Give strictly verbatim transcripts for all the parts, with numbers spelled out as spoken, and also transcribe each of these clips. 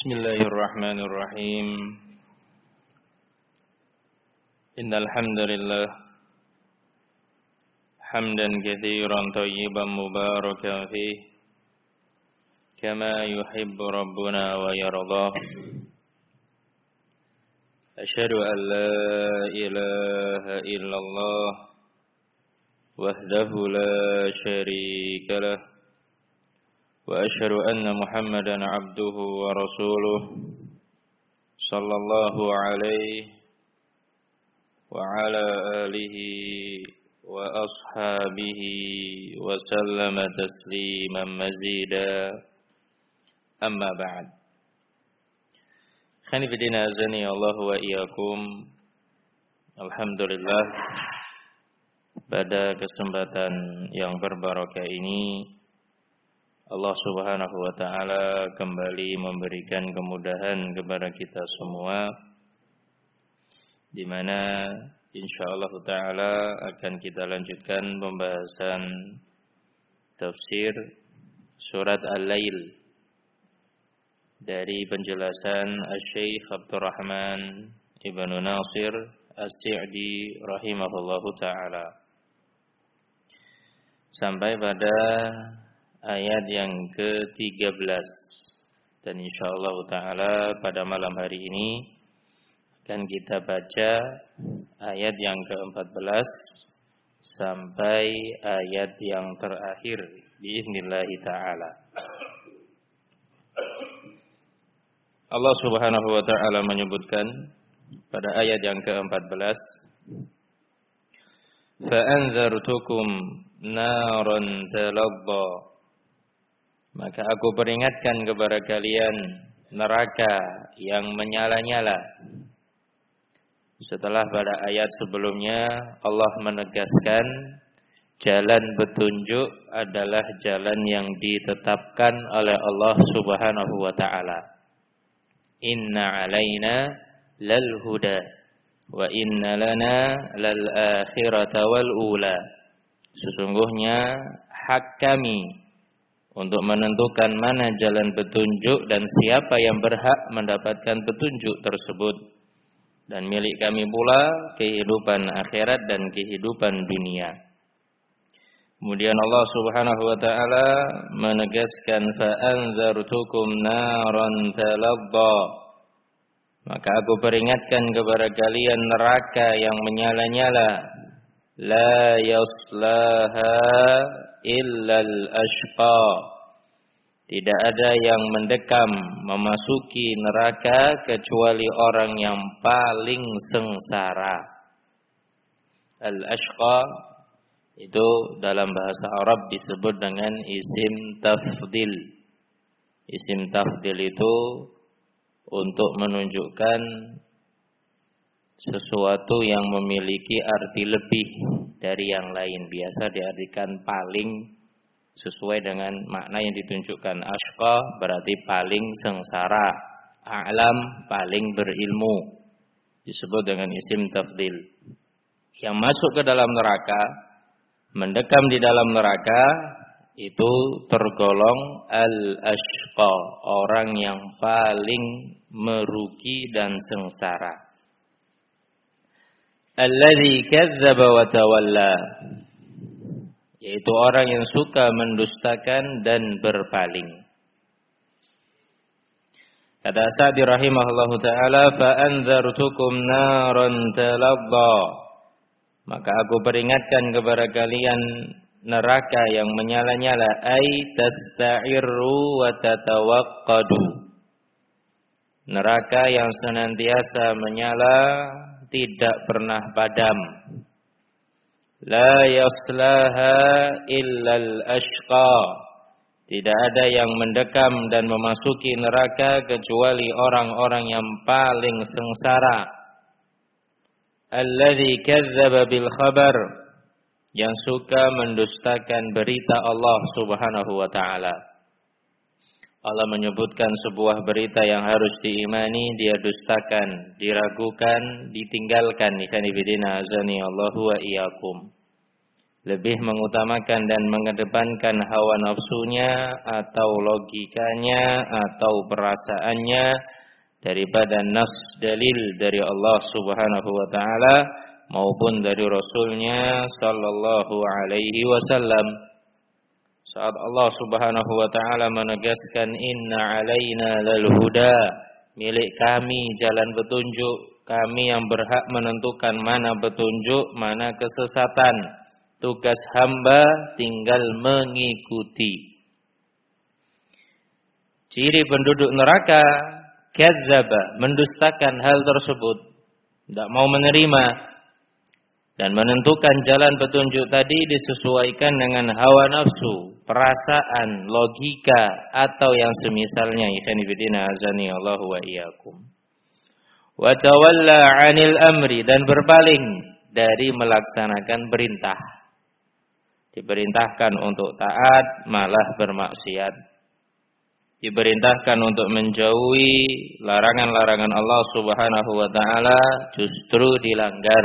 Bismillahirrahmanirrahim. Innal hamdalillah hamdan katsiran thayyiban mubarakan fihi kama yuhibbu rabbuna wa yardah. Asyhadu an la ilaha illallah wahdahu la syarika lah wa asyhadu anna Muhammadan abduhu wa rasuluh sallallahu alaihi wa ala alihi wa ashabihi wa sallama tasliman mazida. Amma ba'd. Khani fidina azani Allah wa iyyakum. Alhamdulillah, pada kesempatan yang berbarakah ini Allah Subhanahu wa taala kembali memberikan kemudahan kepada kita semua, di mana insyaallah taala akan kita lanjutkan pembahasan tafsir surat Al-Lail dari penjelasan Asy-Syaikh Abdurrahman Ibnu Nasir As-Sa'di rahimahullahu taala sampai pada ayat yang ke tiga belas, dan insyaallah taala pada malam hari ini akan kita baca ayat yang ke empat belas sampai ayat yang terakhir biiznillah taala. Allah Subhanahu wa taala menyebutkan pada ayat yang ke empat belas, fa anzartukum naran talazza, maka aku peringatkan kepada kalian neraka yang menyala-nyala. Setelah pada ayat sebelumnya Allah menegaskan jalan petunjuk adalah jalan yang ditetapkan oleh Allah Subhanahu wa taala. Inna alaina lal huda wa inna lana lal akhirata wal ula. Sesungguhnya hak kami untuk menentukan mana jalan petunjuk dan siapa yang berhak mendapatkan petunjuk tersebut. Dan milik kami pula kehidupan akhirat dan kehidupan dunia. Kemudian Allah Subhanahu wa taala menegaskan fa anzartukum naran talazza, maka aku peringatkan kepada kalian neraka yang menyala-nyala, la yaslaha illal ashqa, tidak ada yang mendekam memasuki neraka kecuali orang yang paling sengsara. Al-ashqa itu dalam bahasa Arab disebut dengan isim tafdil. Isim tafdil itu untuk menunjukkan sesuatu yang memiliki arti lebih dari yang lain. Biasa diartikan paling sesuai dengan makna yang ditunjukkan. Ashqa berarti paling sengsara. A'lam paling berilmu. Disebut dengan isim tafdil. Yang masuk ke dalam neraka, mendekam di dalam neraka, itu tergolong al-ashqa, orang yang paling merugi dan sengsara. Alladzi kadzdzaba wa tawalla, yaitu orang yang suka mendustakan dan berpaling. Kata Sa'di rahimahullahu taala, fa anzartukum naran talazza, maka aku peringatkan kepada kalian neraka yang menyala-nyala, ay tasta'irru wa tatawaqqadu, neraka yang senantiasa menyala, tidak pernah padam. La yaslaha illal ashqa, tidak ada yang mendekam dan memasuki neraka kecuali orang-orang yang paling sengsara. Alladzi kadzdzaba bil khabar, yang suka mendustakan berita Allah Subhanahu wa taala. Allah menyebutkan sebuah berita yang harus diimani, dia dustakan, diragukan, ditinggalkan. Ikhwan fillah azani Allahu wa iyyakum. lebih mengutamakan dan mengedepankan hawa nafsunya atau logikanya atau perasaannya daripada nas dalil dari Allah Subhanahu wa taala maupun dari Rasulnya sallallahu alaihi wasallam. Saat Allah Subhanahu wa taala menegaskan inna alaina lal huda, milik kami jalan petunjuk, kami yang berhak menentukan mana petunjuk, mana kesesatan. Tugas hamba tinggal mengikuti. Ciri penduduk neraka, kadzdzaba, mendustakan hal tersebut, tidak mau menerima dan menentukan jalan petunjuk tadi disesuaikan dengan hawa nafsu, perasaan, logika atau yang semisalnya. Ikhwani fillah azani Allah wa iyyakum. Wa tawalla 'anil amri, dan berpaling dari melaksanakan perintah. Diperintahkan untuk taat malah bermaksiat. Diperintahkan untuk menjauhi larangan-larangan Allah Subhanahu wa taala justru dilanggar.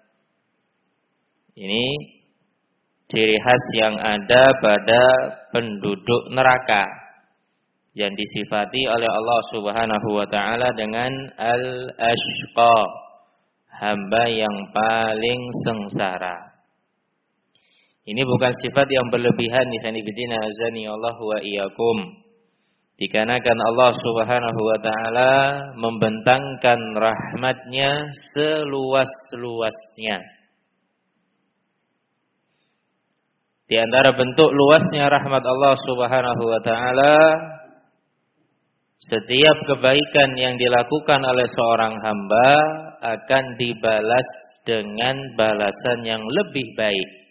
Ini ciri khas yang ada pada penduduk neraka yang disifati oleh Allah Subhanahu wa taala dengan al-ashqa, hamba yang paling sengsara. Ini bukan sifat yang berlebihan, ikhwan fillah azani Allah wa iyyakum. Dikarenakan Allah Subhanahu wa taala membentangkan rahmatnya seluas-luasnya. Di antara bentuk luasnya rahmat Allah Subhanahu wa taala, setiap kebaikan yang dilakukan oleh seorang hamba akan dibalas dengan balasan yang lebih baik.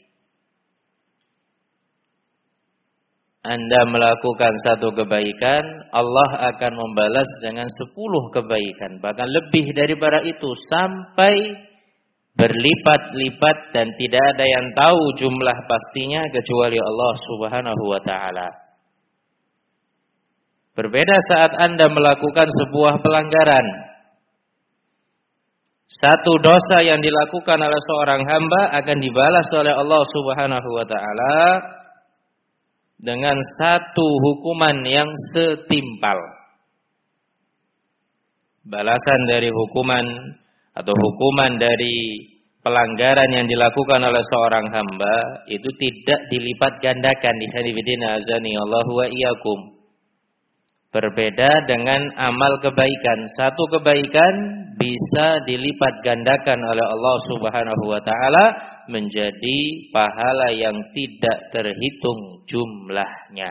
Anda melakukan satu kebaikan, Allah akan membalas dengan sepuluh kebaikan. Bahkan lebih daripada itu, sampai berlipat-lipat dan tidak ada yang tahu jumlah pastinya kecuali Allah Subhanahu wa ta'ala. Berbeda saat Anda melakukan sebuah pelanggaran. Satu dosa yang dilakukan oleh seorang hamba akan dibalas oleh Allah Subhanahu wa ta'ala dengan satu hukuman yang setimpal. Balasan dari hukuman atau hukuman dari pelanggaran yang dilakukan oleh seorang hamba itu tidak dilipat gandakan. Di haditsina azani Allah wa iyyakum. Berbeda dengan amal kebaikan. Satu kebaikan bisa dilipat gandakan oleh Allah Subhanahu wa taala menjadi pahala yang tidak terhitung jumlahnya.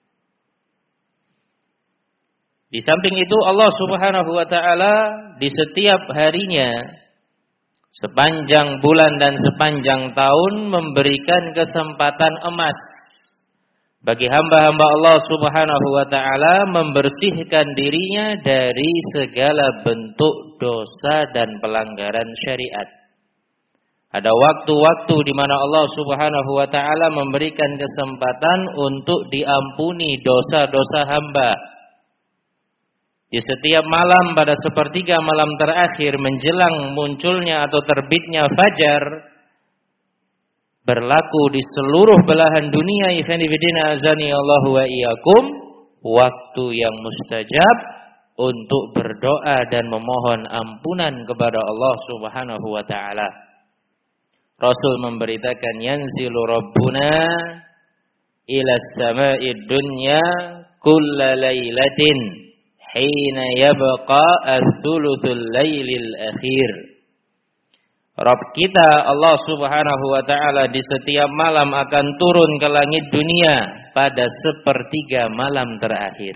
Di samping itu Allah Subhanahu wa taala di setiap harinya, sepanjang bulan dan sepanjang tahun, memberikan kesempatan emas bagi hamba-hamba Allah Subhanahu wa taala membersihkan dirinya dari segala bentuk dosa dan pelanggaran syariat. Ada waktu-waktu di mana Allah Subhanahu wa taala memberikan kesempatan untuk diampuni dosa-dosa hamba. Di setiap malam pada sepertiga malam terakhir menjelang munculnya atau terbitnya fajar, berlaku di seluruh belahan dunia, ikhwan fillah azani Allah wa iyyakum, waktu yang mustajab untuk berdoa dan memohon ampunan kepada Allah Subhanahu wa taala. Rasul memberitakan yanzilu rabbuna ila sama'id dunya kulla lailatin hina yabqa ats-tsulutsul lailil akhir. Rabb kita Allah Subhanahu wa taala di setiap malam akan turun ke langit dunia pada sepertiga malam terakhir.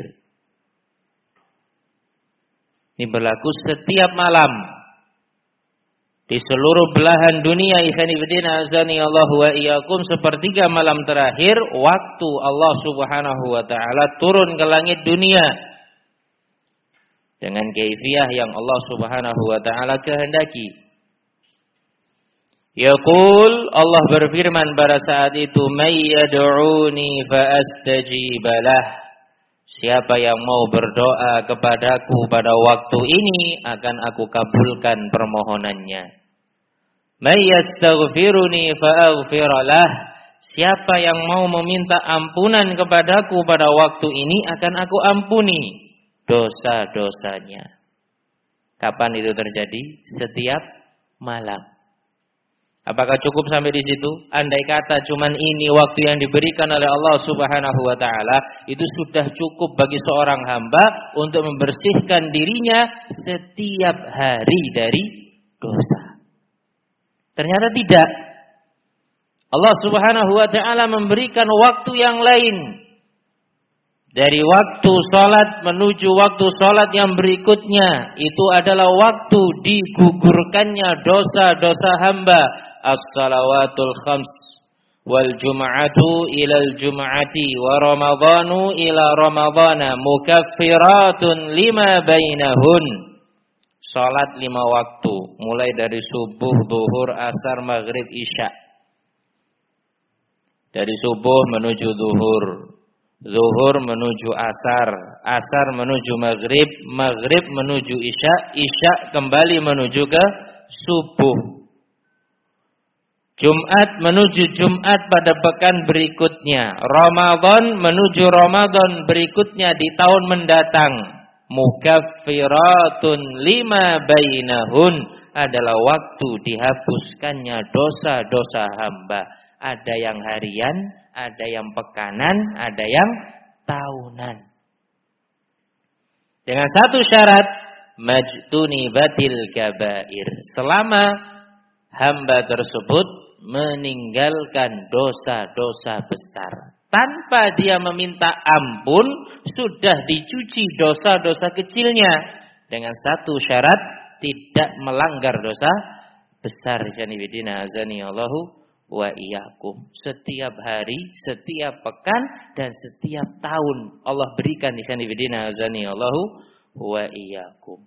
Ini berlaku setiap malam. Di seluruh belahan dunia, ikhwan fillah azani Allah wa iyyakum, sepertiga malam terakhir waktu Allah Subhanahu wa taala turun ke langit dunia dengan kaifiyah yang Allah Subhanahu wa taala kehendaki. Yaqul, Allah berfirman pada saat itu, may yad'uni fa astajibalah. Siapa yang mau berdoa kepadaku pada waktu ini akan aku kabulkan permohonannya. May yastaghfiruni fa aghfiralah. siapa yang mau meminta ampunan kepadaku pada waktu ini akan aku ampuni dosa-dosanya. Kapan itu terjadi? Setiap malam. Apakah cukup sampai di situ? Andai kata cuman ini waktu yang diberikan oleh Allah Subhanahu wa taala, itu sudah cukup bagi seorang hamba untuk membersihkan dirinya setiap hari dari dosa. Ternyata tidak. Allah Subhanahu wa taala memberikan waktu yang lain. Dari waktu salat menuju waktu salat yang berikutnya, itu adalah waktu digugurkannya dosa-dosa hamba. As-salawatul khams wal jum'atu ilal jum'ati wa ramadhanu ila ramadhana mukaffiratun lima bainahun. Salat lima waktu, mulai dari subuh, zuhur, asar, maghrib, isya. Dari subuh menuju zuhur, zuhur menuju asar, asar menuju maghrib, maghrib menuju isya, isya kembali menuju ke subuh. Jumat menuju Jumat pada pekan berikutnya. Ramadan menuju Ramadan berikutnya di tahun mendatang. Mukaffiratun lima bainahun adalah waktu dihapuskannya dosa-dosa hamba. Ada yang harian, ada yang pekanan, ada yang tahunan. Dengan satu syarat, majtunibatil kabair. Selama hamba tersebut meninggalkan dosa-dosa besar. Tanpa dia meminta ampun, sudah dicuci dosa-dosa kecilnya. Dengan satu syarat, tidak melanggar dosa besar. Janibidina azani Allahu wa iyyakum. Setiap hari, setiap pekan, dan setiap tahun Allah berikan janibidina azani Allahu wa iyyakum.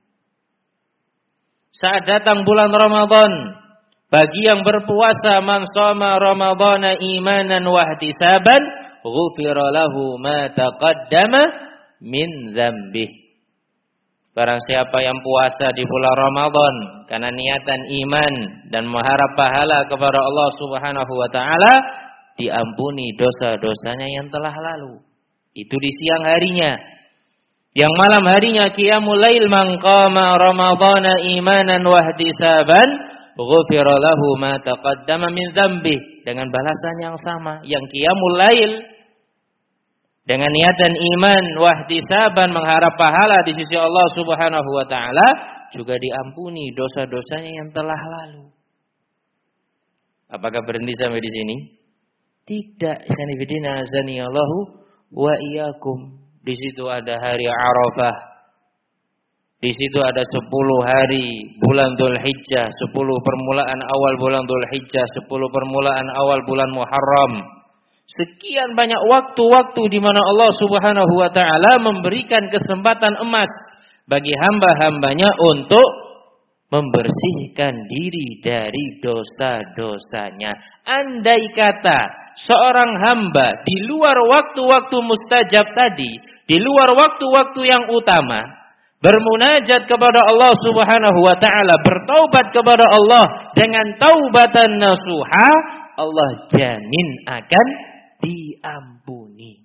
Saat datang bulan Ramadan, bagi yang berpuasa, man shoma ramadhana imanan wa ihtisaban ghufira lahu ma taqaddama min dzambih. Barang siapa yang puasa di bulan Ramadan karena niatan iman dan mengharap pahala kepada Allah Subhanahu wa taala, diampuni dosa-dosanya yang telah lalu. Itu di siang harinya. Yang malam harinya qiyamul lail, man qama ramadhana imanan wa ihtisaban ghufira lahu ma taqaddama min dzambih, dengan balasan yang sama. Yang qiyamul lail dengan niatan iman wa ihtisaban, mengharap pahala di sisi Allah Subhanahu wa taala, juga diampuni dosa-dosanya yang telah lalu. Apakah berhenti sampai di sini? Tidak. Ikhwanifidina azani Allahu wa iyyakum. Di situ ada hari Arafah. Di situ ada sepuluh hari bulan Dzulhijjah, sepuluh permulaan awal bulan Dzulhijjah, sepuluh permulaan awal bulan Muharram. Sekian banyak waktu-waktu di mana Allah Subhanahu wa taala memberikan kesempatan emas bagi hamba-hambanya untuk membersihkan diri dari dosa-dosanya. Andai kata seorang hamba di luar waktu-waktu mustajab tadi, di luar waktu-waktu yang utama, bermunajat kepada Allah Subhanahu wa taala, bertaubat kepada Allah dengan taubatan nasuha, Allah jamin akan diampuni.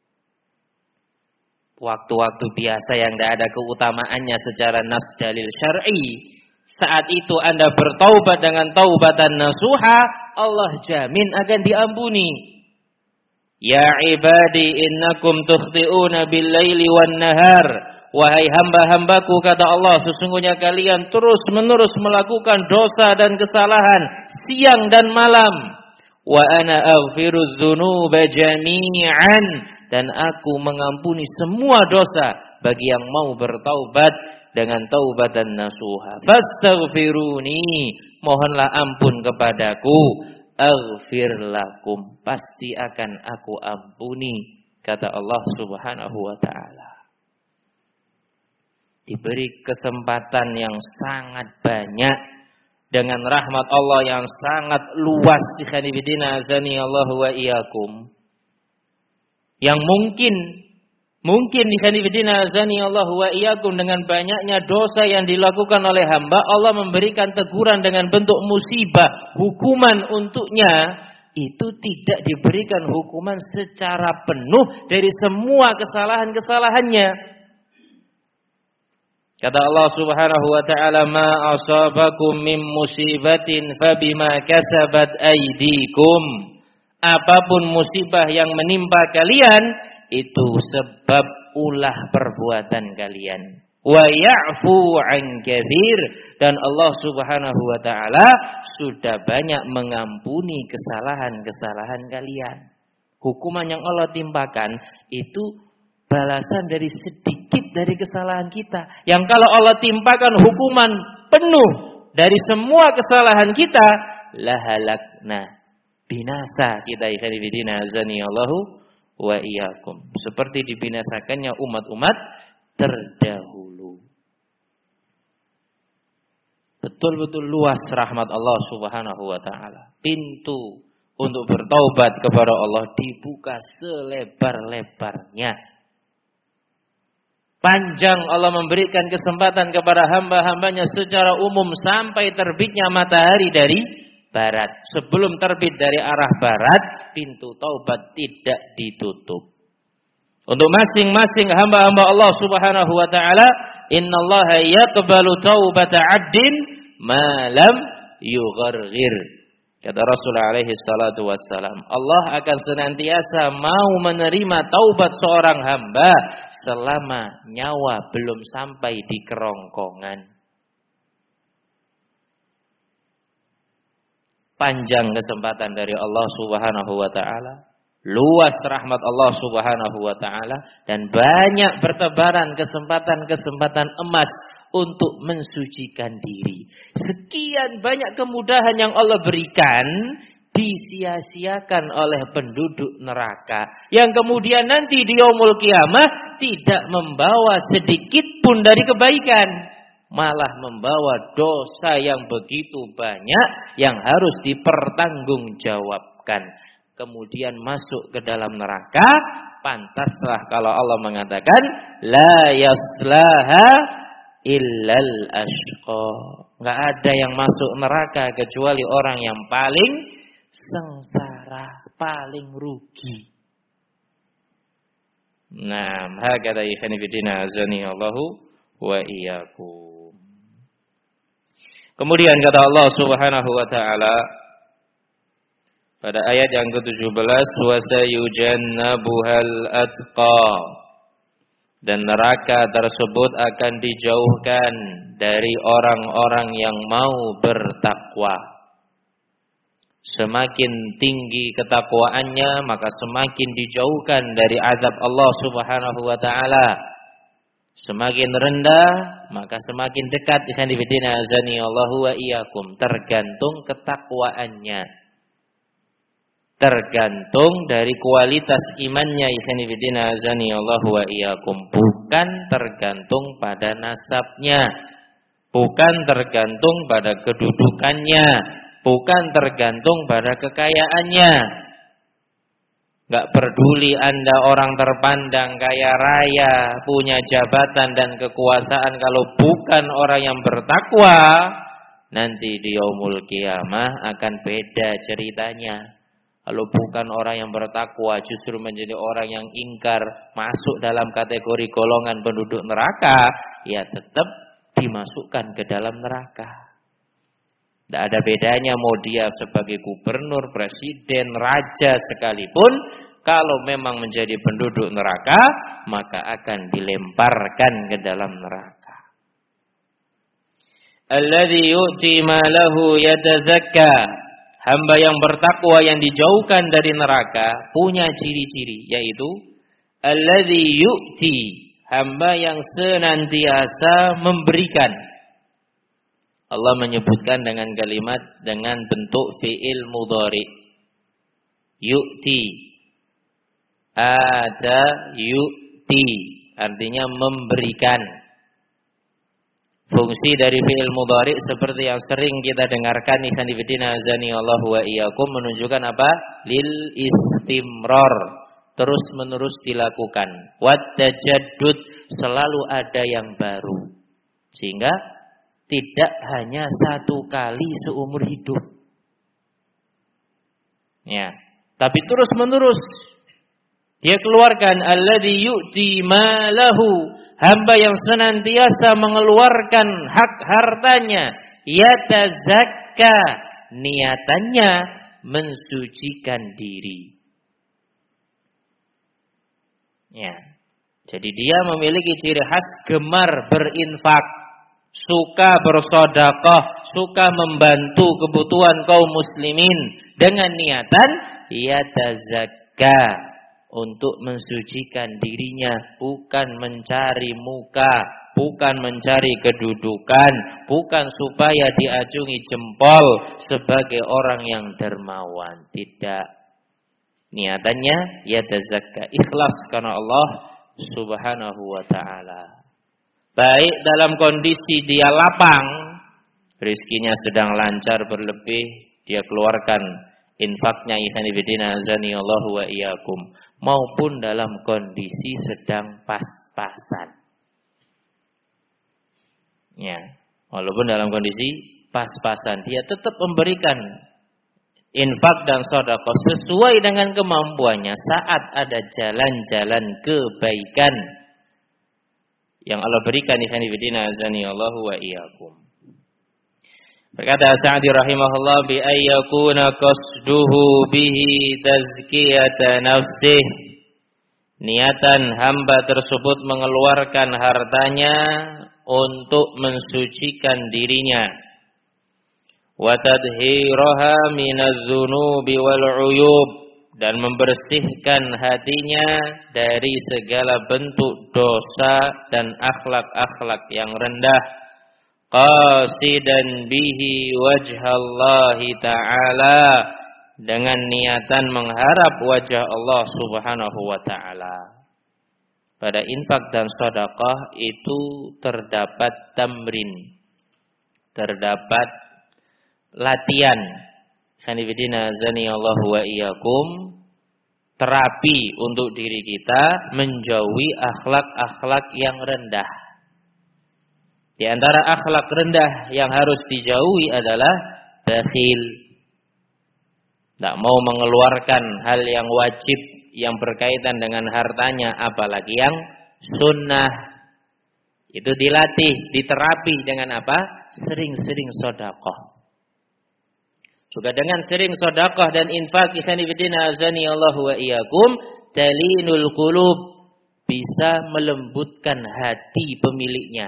Waktu-waktu biasa yang tidak ada keutamaannya secara nas dalil syar'i, saat itu Anda bertaubat dengan taubatan nasuha, Allah jamin akan diampuni. Ya ibadi innakum tukhti'una bil-laili wan-nahar. Wahai hamba-hambaku, kata Allah, sesungguhnya kalian terus-menerus melakukan dosa dan kesalahan siang dan malam. Wa ana aghfirudz dzunuba jami'an, dan aku mengampuni semua dosa bagi yang mau bertaubat dengan taubatan nasuha. Fastaghfiruni, mohonlah ampun kepadaku, aghfir lakum, pasti akan aku ampuni, kata Allah Subhanahu wa taala. Diberi kesempatan yang sangat banyak dengan rahmat Allah yang sangat luas, ikhwanifidina azani Allahu wa iyyakum, yang mungkin mungkin ikhwanifidina azani Allahu wa iyyakum dengan banyaknya dosa yang dilakukan oleh hamba, Allah memberikan teguran dengan bentuk musibah, hukuman untuknya itu tidak diberikan hukuman secara penuh dari semua kesalahan-kesalahannya. Kata Allah Subhanahu wa taala, "Ma asabakum min musibatin fabima kasabat aydikum." Apapun musibah yang menimpa kalian itu sebab ulah perbuatan kalian. Wa ya'fu 'an katsir, dan Allah Subhanahu wa taala sudah banyak mengampuni kesalahan-kesalahan kalian. Hukuman yang Allah timpakan itu balasan dari sedikit dari kesalahan kita. Yang kalau Allah timpakan hukuman penuh dari semua kesalahan kita, lahalakna, binasa kita ikhwan fillah azani Allahu wa iyyakum. Seperti dibinasakannya umat-umat terdahulu. Betul-betul luas rahmat Allah Subhanahu wa taala. Pintu untuk bertaubat kepada Allah dibuka selebar-lebarnya. Panjang Allah memberikan kesempatan kepada hamba-hambanya secara umum sampai terbitnya matahari dari barat. Sebelum terbit dari arah barat, pintu taubat tidak ditutup. Untuk masing-masing hamba-hamba Allah Subhanahu wa taala, innallaha yaqbalu taubata 'abdin ma lam yugharghir. Kata Rasul alaihi salatu wassalam, Allah akan senantiasa mau menerima taubat seorang hamba selama nyawa belum sampai di kerongkongan. Panjang kesempatan dari Allah Subhanahu wa taala, luas rahmat Allah Subhanahu wa taala, dan banyak bertebaran kesempatan-kesempatan emas untuk mensucikan diri. Sekian banyak kemudahan yang Allah berikan disia-siakan oleh penduduk neraka, yang kemudian nanti di yaumul qiyamah tidak membawa sedikit pun dari kebaikan, malah membawa dosa yang begitu banyak yang harus dipertanggungjawabkan. Kemudian masuk ke dalam neraka, pantaslah kalau Allah mengatakan la yaslaha illal ashqa. Enggak ada yang masuk neraka kecuali orang yang paling sengsara, paling rugi. Nah, hakata ikhwan fillah azani Allahu wa iyyakum. Kemudian kata Allah Subhanahu wa taala pada ayat yang ke tujuh belas, wa sayujannabuhal atqa, dan neraka tersebut akan dijauhkan dari orang-orang yang mau bertakwa. Semakin tinggi ketakwaannya, maka semakin dijauhkan dari azab Allah Subhanahu wa taala. Semakin rendah, maka semakin dekat. Ikhwan fillah azani Allahu wa iyyakum. Tergantung ketakwaannya, tergantung dari kualitas imannya. Ikhwan fillah azani Allahu wa iyyakum. Bukan tergantung pada nasabnya, bukan tergantung pada kedudukannya, bukan tergantung pada kekayaannya. Gak peduli Anda orang terpandang, kaya raya, punya jabatan dan kekuasaan, kalau bukan orang yang bertakwa, nanti di yaumul qiyamah akan beda ceritanya. Kalau bukan orang yang bertakwa, justru menjadi orang yang ingkar, masuk dalam kategori golongan penduduk neraka, ya tetap dimasukkan ke dalam neraka. Tidak ada bedanya mau dia sebagai gubernur, presiden, raja sekalipun, kalau memang menjadi penduduk neraka, maka akan dilemparkan ke dalam neraka. Alladzi yu'ti malahu yatazakka. Hamba yang bertakwa yang dijauhkan dari neraka punya ciri-ciri, yaitu alladzi yu'ti, hamba yang senantiasa memberikan. Allah menyebutkan dengan kalimat dengan bentuk fi'il mudhari. Yu'ti, ada yu'ti, artinya memberikan. Fungsi dari fi'il mudhari seperti yang sering kita dengarkan, ikhwan fillah azani Allahu wa iyyakum, menunjukkan apa? Lil istimrar, terus menerus dilakukan. Wat tajaddud, selalu ada yang baru. Sehingga tidak hanya satu kali seumur hidup. Ya, tapi terus-menerus dia keluarkan alladzi yu'ti malahu, hamba yang senantiasa mengeluarkan hak hartanya, yatazakka, niatannya mensucikan diri. Ya. Jadi dia memiliki ciri khas gemar berinfak, suka bersedekah, suka membantu kebutuhan kaum muslimin dengan niatan yatazakka, untuk mensucikan dirinya, bukan mencari muka, bukan mencari kedudukan, bukan supaya diacungi jempol sebagai orang yang dermawan. Tidak. Niatannya yatazakka, ikhlas karena Allah Subhanahu wa ta'ala. Baik dalam kondisi dia lapang, rizkinya sedang lancar berlebih, dia keluarkan infaknya, ikhwan fillah azani Allahu wa iyyakum, maupun dalam kondisi sedang pas-pasan. Ya, walaupun dalam kondisi pas-pasan dia tetap memberikan infak dan sedekah sesuai dengan kemampuannya saat ada jalan-jalan kebaikan yang Allah berikan, ikhwan fillah azani Allahu wa iyyakum. Berkata Sa'di rahimahullah, bi ayyakuna qasduhu bihi tazkiyata nafsih, niatan hamba tersebut mengeluarkan hartanya untuk mensucikan dirinya, wa tadhhiraha minadz-dzunubi wal 'uyub, dan membersihkan hatinya dari segala bentuk dosa dan akhlak-akhlak yang rendah, qasidan bihi wajhallahi ta'ala, dengan niatan mengharap wajah Allah Subhanahu wa ta'ala. Pada infak dan sedekah itu terdapat tamrin, terdapat latihan, khanifidina azani Allah wa iyyakum, terapi untuk diri kita menjauhi akhlak-akhlak yang rendah. Di antara akhlak rendah yang harus dijauhi adalah bakhil, tidak mau mengeluarkan hal yang wajib yang berkaitan dengan hartanya, apalagi yang sunnah. Itu dilatih, diterapi dengan apa? Sering-sering sedekah. Juga dengan sering sedekah dan infak, ikhwan fillah azani Allah wa iyyakum, talinul qulub, bisa melembutkan hati pemiliknya.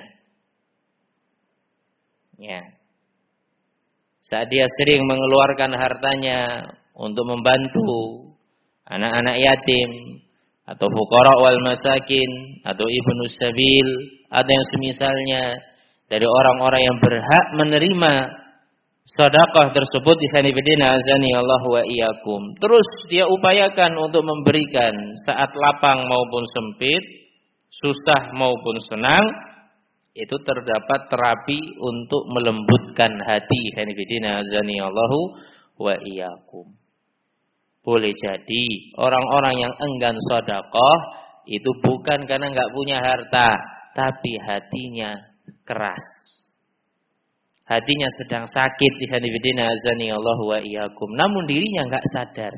Ya. Saat dia sering mengeluarkan hartanya untuk membantu anak-anak yatim atau fuqara wal masakin atau ibnu sabil, ada yang semisalnya dari orang-orang yang berhak menerima sedekah tersebut, ikhwanifidina azani Allah wa iyyakum, terus dia upayakan untuk memberikan saat lapang maupun sempit, susah maupun senang. Itu terdapat terapi untuk melembutkan hati, ikhwanifidina azani Allah wa iyyakum. Boleh jadi orang-orang yang enggan sedekah itu bukan karena enggak punya harta, tapi hatinya keras. Hatinya sedang sakit, ikhwanifidina azani Allah wa iyyakum, namun dirinya enggak sadar.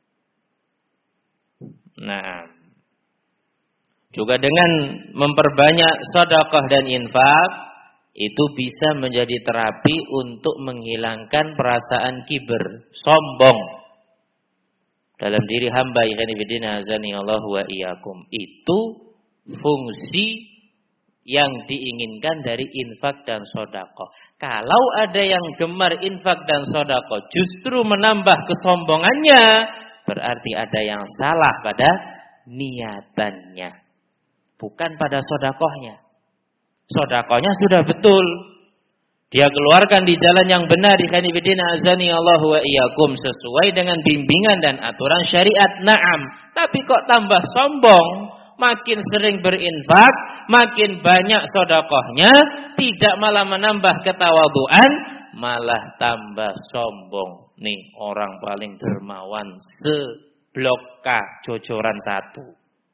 Nah, juga dengan memperbanyak sedekah dan infak itu bisa menjadi terapi untuk menghilangkan perasaan kiber, sombong dalam diri hamba, ikhwanifidina azani Allah wa iyyakum. Itu fungsi yang diinginkan dari infak dan sedekah. Kalau ada yang gemar infak dan sedekah justru menambah kesombongannya, berarti ada yang salah pada niatannya, bukan pada sedekahnya. Sedekahnya sudah betul, dia keluarkan di jalan yang benar, ikhwanifidina azani Allah wa iyyakum, sesuai dengan bimbingan dan aturan syariat. Naam, tapi kok tambah sombong, makin sering berinfak, makin banyak sedekahnya, tidak malah menambah ketawaduan, malah tambah sombong. Nih orang paling dermawan seblok K, jojoran satu.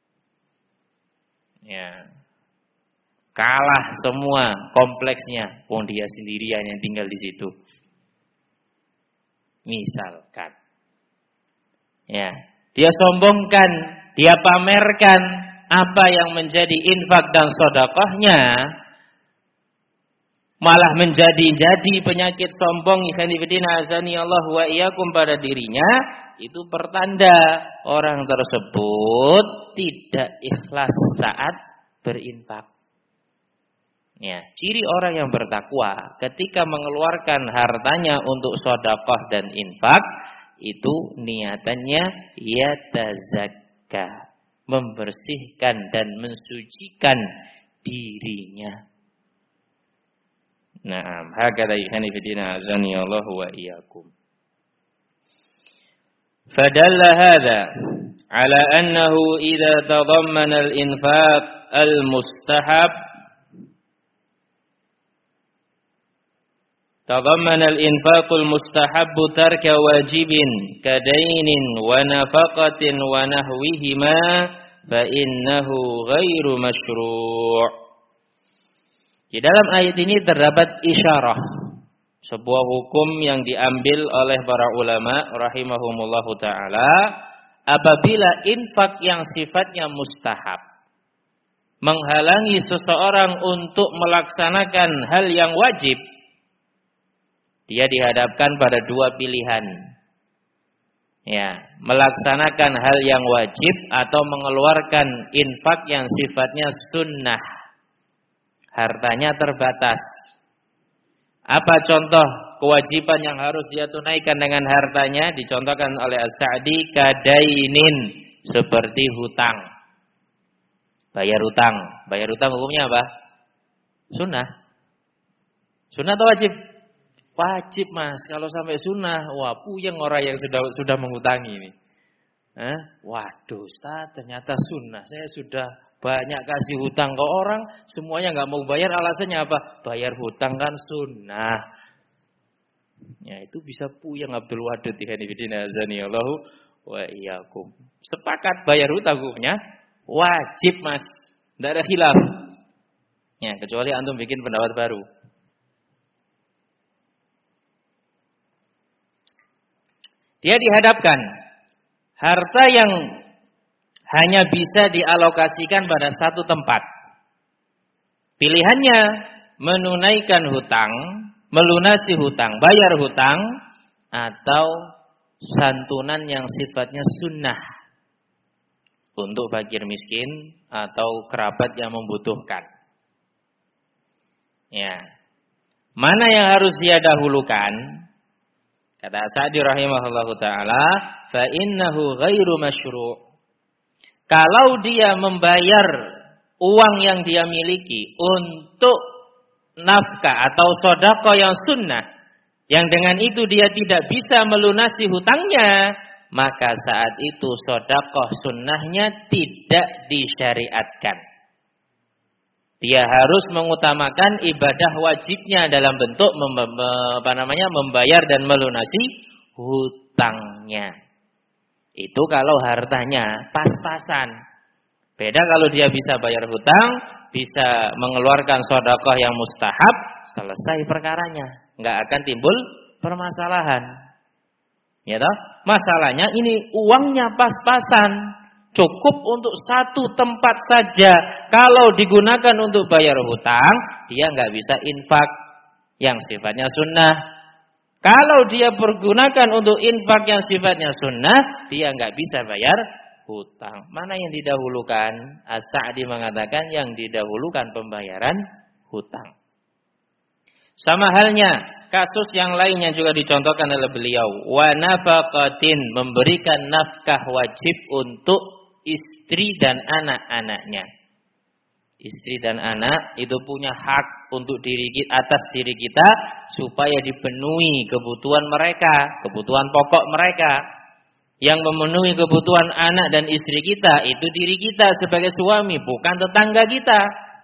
Ya. Kalah semua kompleksnya, wong dia sendirian yang tinggal di situ. Misalkan. Ya, dia sombongkan, dia pamerkan apa yang menjadi infak dan sedekahnya, malah menjadi-jadi penyakit sombong ikhwanifidina azani Allah wa iyyakum pada dirinya, itu pertanda orang tersebut tidak ikhlas saat berinfak. Ya, ciri orang yang bertakwa ketika mengeluarkan hartanya untuk sedekah dan infak, itu niatannya yatazakka, membersihkan dan mensucikan dirinya. Naam, hakadha ikhwani fillah azani Allah wa iyyakum. Fadalla hadha ala annahu idza tadammana al-infaq al-mustahab تضمن الإنفاق المستحب ترك واجب كدين ونفقة ونحوهما فإنه غير مشروع. Di dalam ayat ini terdapat isyarah, sebuah hukum yang diambil oleh para ulama rahimahumullahu ta'ala, apabila infak yang sifatnya mustahab menghalangi seseorang untuk melaksanakan hal yang wajib, dia dihadapkan pada dua pilihan. Ya, melaksanakan hal yang wajib atau mengeluarkan infak yang sifatnya sunnah. Hartanya terbatas. Apa contoh kewajiban yang harus dia tunaikan dengan hartanya? Dicontohkan oleh As-Sa'di, kadainin, seperti hutang. Bayar hutang. Bayar hutang hukumnya apa? Sunnah. Sunnah atau wajib? Wajib mas, kalau sampai sunnah, wah puyeng orang yang sudah sudah mengutangi ini. Eh? Waduh Ustaz, ternyata sunnah. Saya sudah banyak kasih hutang ke orang, semuanya nggak mau bayar, alasannya apa? Bayar hutang kan sunnah. Ya itu bisa puyeng Abdul Wadud ikhwanifidina azanillahu wa iyyakum. Sepakat bayar hutang hukumnya wajib mas, tidak ada khilaf. Ya kecuali antum bikin pendapat baru. Dia dihadapkan harta yang hanya bisa dialokasikan pada satu tempat. Pilihannya menunaikan hutang, melunasi hutang, bayar hutang, atau santunan yang sifatnya sunnah untuk fakir miskin atau kerabat yang membutuhkan. Ya, mana yang harus dia dahulukan? Kata Sa'di rahimahullahu ta'ala, fa innahu ghairu masyru'. Kalau dia membayar uang yang dia miliki untuk nafkah atau sedekah yang sunnah, yang dengan itu dia tidak bisa melunasi hutangnya, maka saat itu sedekah sunnahnya tidak disyariatkan. Dia harus mengutamakan ibadah wajibnya dalam bentuk mem, apa namanya membayar dan melunasi hutangnya. Itu kalau hartanya pas-pasan. Beda kalau dia bisa bayar hutang, bisa mengeluarkan sedekah yang mustahab, selesai perkaranya, nggak akan timbul permasalahan. Ya toh? Masalahnya ini uangnya pas-pasan. Cukup untuk satu tempat saja. Kalau digunakan untuk bayar hutang, dia nggak bisa infak yang sifatnya sunnah. Kalau dia pergunakan untuk infak yang sifatnya sunnah, dia nggak bisa bayar hutang. Mana yang didahulukan? As-Sa'di mengatakan yang didahulukan pembayaran hutang. Sama halnya kasus yang lain yang juga dicontohkan oleh beliau, wa nafaqatin, memberikan nafkah wajib untuk istri dan anak-anaknya. Istri dan anak itu punya hak untuk diri kita, atas diri kita, supaya dipenuhi kebutuhan mereka, kebutuhan pokok mereka. Yang memenuhi kebutuhan anak dan istri kita itu diri kita sebagai suami, bukan tetangga kita.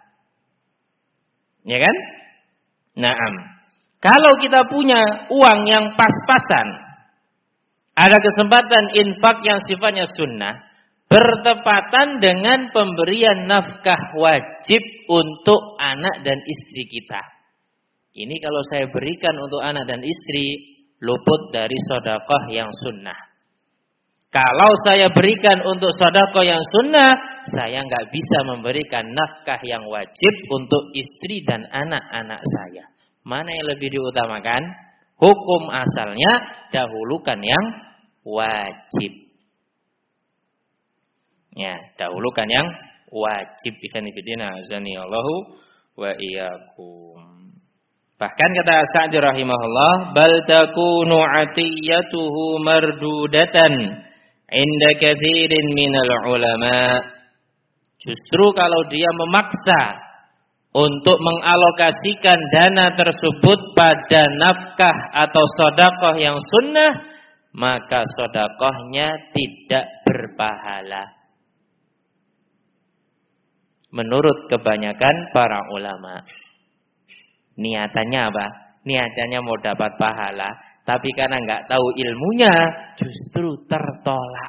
Ya kan? Naam. Kalau kita punya uang yang pas-pasan, ada kesempatan infak yang sifatnya sunnah, bertepatan dengan pemberian nafkah wajib untuk anak dan istri kita. Ini kalau saya berikan untuk anak dan istri, luput dari sedekah yang sunnah. Kalau saya berikan untuk sedekah yang sunnah, saya nggak bisa memberikan nafkah yang wajib untuk istri dan anak-anak saya. Mana yang lebih diutamakan? Hukum asalnya dahulukan yang wajib. Ya, dahulukan yang wajib. Ikhwan fillah azani Allahu wa iyyakum. Bahkan kata Sa'di rahimahullah, bal takunu atiyatuhu mardudatan inda katsirin minal ulama. Justru kalau dia memaksa untuk mengalokasikan dana tersebut pada nafkah atau sedekah yang sunnah, maka sedekahnya tidak berpahala. Menurut kebanyakan para ulama. Niatannya apa? Niatannya mau dapat pahala, tapi karena nggak tahu ilmunya, justru tertolak.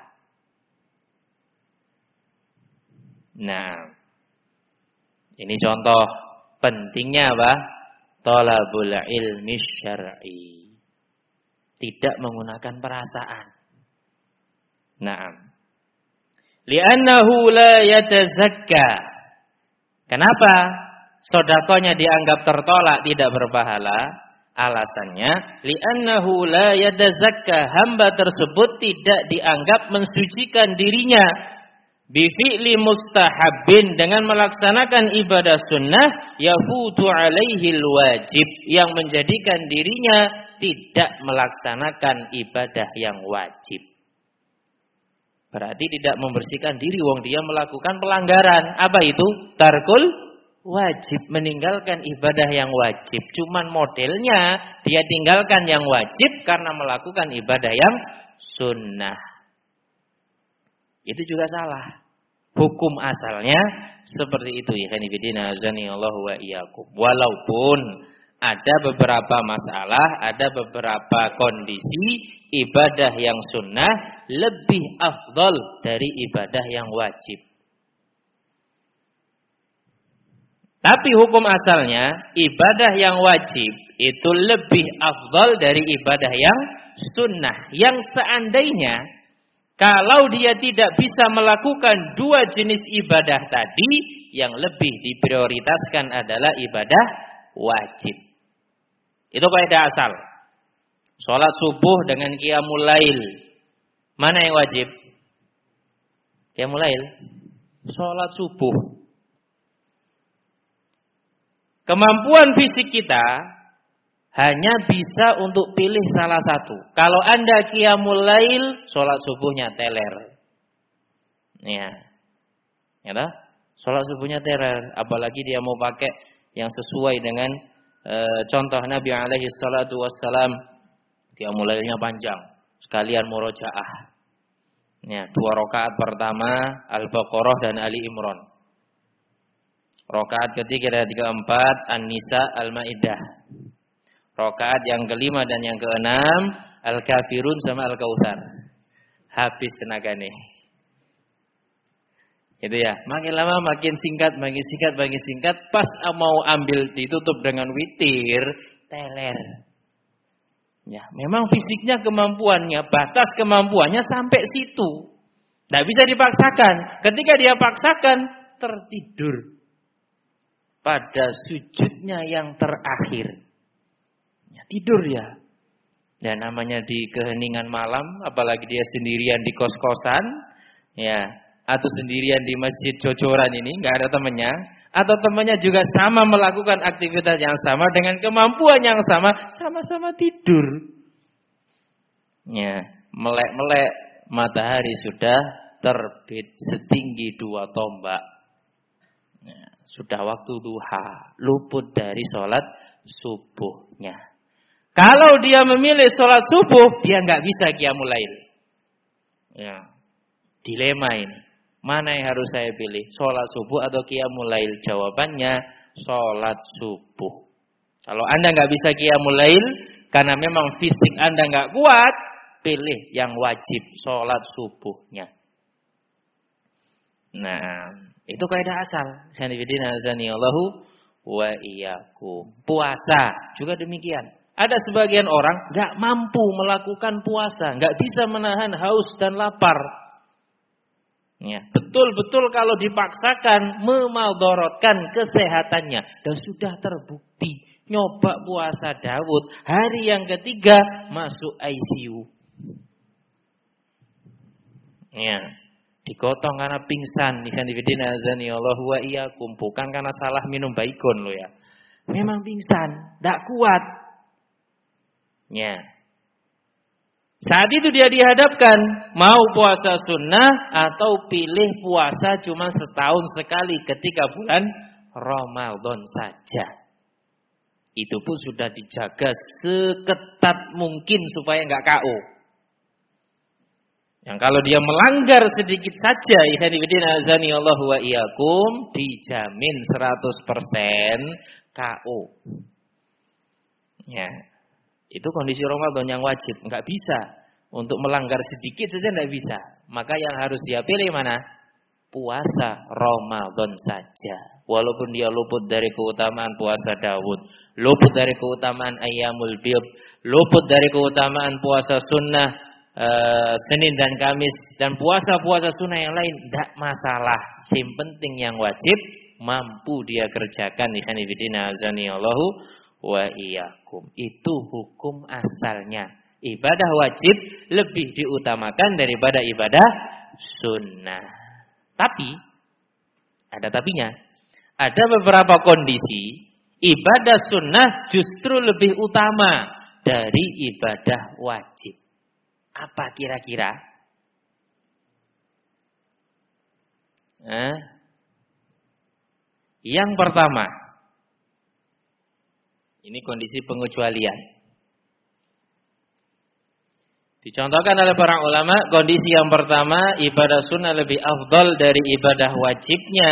Nah, ini contoh pentingnya apa? Thalabul ilmi syar'i. Tidak menggunakan perasaan. Naam. Li'annahu la yatazakka. Kenapa sedekahnya dianggap tertolak, tidak berpahala? Alasannya, li'annahu la yatazakka. Hamba tersebut tidak dianggap mensucikan dirinya bifi'li mustahabbin, dengan melaksanakan ibadah sunnah yafutu alaihil wajib, yang menjadikan dirinya tidak melaksanakan ibadah yang wajib. Berarti tidak membersihkan diri, wong dia melakukan pelanggaran. Apa itu? Tarkul wajib, meninggalkan ibadah yang wajib. Cuman modelnya dia tinggalkan yang wajib karena melakukan ibadah yang sunnah. Itu juga salah. Hukum asalnya seperti itu. Ikhwanifidina azani Allah wa iyyakum. Walaupun ada beberapa masalah, ada beberapa kondisi ibadah yang sunnah lebih afdal dari ibadah yang wajib. Tapi hukum asalnya ibadah yang wajib itu lebih afdal dari ibadah yang sunnah. Yang seandainya kalau dia tidak bisa melakukan dua jenis ibadah tadi, yang lebih diprioritaskan adalah ibadah wajib. Itu kaidah asal. Salat subuh dengan qiyamul lail, mana yang wajib? Qiyamul lail. Salat subuh. Kemampuan fisik kita hanya bisa untuk pilih salah satu. Kalau Anda qiyamul lail, salat subuhnya teler. Ya. Ya dah? Salat subuhnya teler, apalagi dia mau pakai yang sesuai dengan e, contoh Nabi alaihi salatu wassalam, qiyamul lailnya panjang, sekalian murojaah. Ya, dua rakaat pertama Al-Baqarah dan Ali Imran. Rakaat ketiga dan keempat An-Nisa Al-Maidah. Rakaat yang kelima dan yang keenam Al-Kafirun sama Al-Kautsar. Habis tenaga nih. Itu ya, makin lama makin singkat, makin singkat, makin singkat. Pas mau ambil ditutup dengan witir, teler. Ya, memang fisiknya kemampuannya, batas kemampuannya sampai situ. Tidak bisa dipaksakan. Ketika dia paksakan, tertidur pada sujudnya yang terakhir. Ya, tidur ya. Dan namanya di keheningan malam, apalagi dia sendirian di kos-kosan, ya, atau sendirian di masjid jojoran ini, nggak ada temannya, atau temannya juga sama melakukan aktivitas yang sama dengan kemampuan yang sama, sama-sama tidur. Ya, melek-melek matahari sudah terbit setinggi dua tombak. Ya, sudah waktu duha, luput dari sholat subuhnya. Kalau dia memilih sholat subuh, dia nggak bisa qiyamul lail. Ya, dilema ini. Mana yang harus saya pilih? Sholat subuh atau qiyamul lail? Jawabannya sholat subuh. Kalau Anda nggak bisa qiyamul lail karena memang fisik Anda nggak kuat, pilih yang wajib, sholat subuhnya. Nah, itu kaidah asal. Sanifidina azani Allahu wa iyyakum. Puasa juga demikian. Ada sebagian orang nggak mampu melakukan puasa, nggak bisa menahan haus dan lapar. Ya, betul-betul kalau dipaksakan memadorotkan kesehatannya. Dan sudah terbukti nyoba puasa Daud, hari yang ketiga masuk I C U. Ya, digotong karena pingsan. Allah wa iyyakum, bukan karena salah minum baygon lo ya. Memang pingsan, tidak kuat. Ya. Saat itu dia dihadapkan, mau puasa sunnah atau pilih puasa cuma setahun sekali ketika bulan Ramadan saja. Itu pun sudah dijaga seketat mungkin supaya nggak K O. Yang kalau dia melanggar sedikit saja, Allah wa iyyakum, dijamin seratus persen K O. Ya. Itu kondisi Ramadan yang wajib, nggak bisa. Untuk melanggar sedikit saja nggak bisa. Maka yang harus dia pilih mana? Puasa Ramadan saja. Walaupun dia luput dari keutamaan puasa Daud, luput dari keutamaan Ayyamul Bid, luput dari keutamaan puasa sunnah uh, Senin dan Kamis, dan puasa-puasa sunnah yang lain, tidak masalah. Yang penting yang wajib mampu dia kerjakan. Allahu wa iyyakum. Itu hukum asalnya. Ibadah wajib lebih diutamakan daripada ibadah sunnah. Tapi ada tapinya. Ada beberapa kondisi ibadah sunnah justru lebih utama dari ibadah wajib. Apa kira-kira? Nah, yang pertama, ini kondisi pengecualian. Dicontohkan oleh para ulama, kondisi yang pertama, ibadah sunnah lebih afdal dari ibadah wajibnya.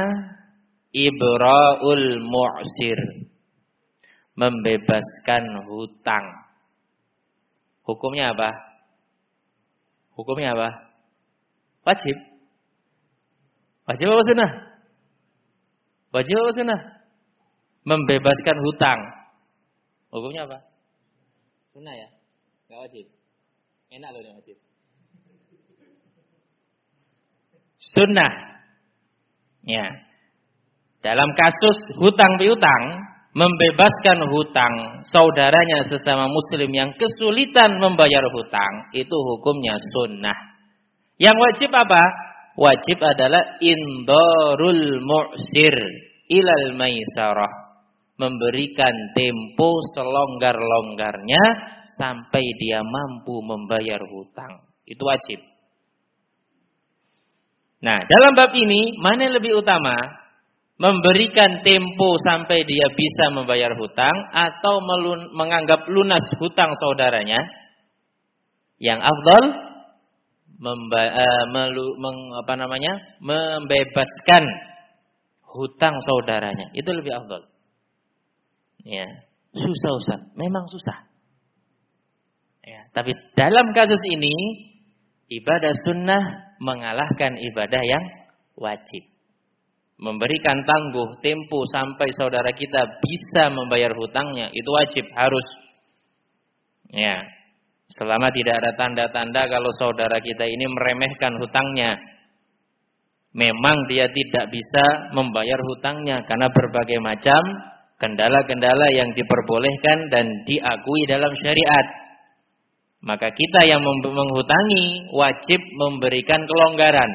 Ibra'ul mu'sir, membebaskan hutang. Hukumnya apa? Hukumnya apa? Wajib. Wajib apa sunnah? Wajib apa sunnah? Membebaskan hutang. Hukumnya apa? Sunnah ya? Gak wajib. Enak loh yang wajib. Sunnah. Ya. Dalam kasus hutang piutang, membebaskan hutang saudaranya sesama muslim yang kesulitan membayar hutang, itu hukumnya sunnah. Yang wajib apa? Wajib adalah indorul mu'sir ilal maisarah, memberikan tempo selonggar-longgarnya sampai dia mampu membayar hutang. Itu wajib. Nah, dalam bab ini mana yang lebih utama? Memberikan tempo sampai dia bisa membayar hutang atau melun, menganggap lunas hutang saudaranya? Yang afdal memba, uh, melu, meng, apa namanya? membebaskan hutang saudaranya. Itu lebih afdal. Ya, susah Ustaz, memang susah. Ya, tapi dalam kasus ini ibadah sunnah mengalahkan ibadah yang wajib. Memberikan tangguh tempo sampai saudara kita bisa membayar hutangnya, itu wajib, harus. Ya, selama tidak ada tanda-tanda kalau saudara kita ini meremehkan hutangnya. Memang dia tidak bisa membayar hutangnya karena berbagai macam kendala-kendala yang diperbolehkan dan diakui dalam syariat. Maka kita yang menghutangi wajib memberikan kelonggaran.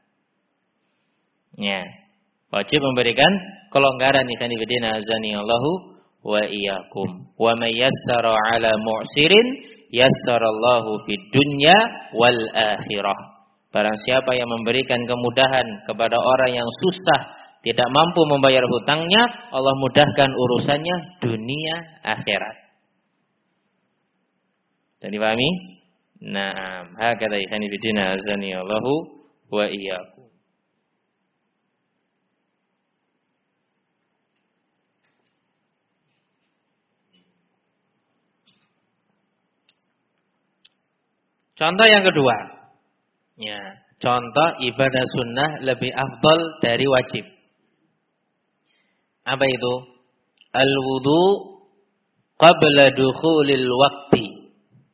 Ya, wajib memberikan kelonggaran. Ikhwan fillah azanillahu wa iyyakum. Wa may yassara 'ala mu'sirin yassarallahu fid dunya wal akhirah. Barang siapa yang memberikan kemudahan kepada orang yang susah, tidak mampu membayar hutangnya, Allah mudahkan urusannya dunia akhirat. Dan dipahami? Naam, hakadha ikhwani bidina azani Allahu wa iyyakum. Contoh yang kedua. Ya, contoh ibadah sunnah lebih afdal dari wajib. Apa itu? Al-wudu qabla dukhulil waqti.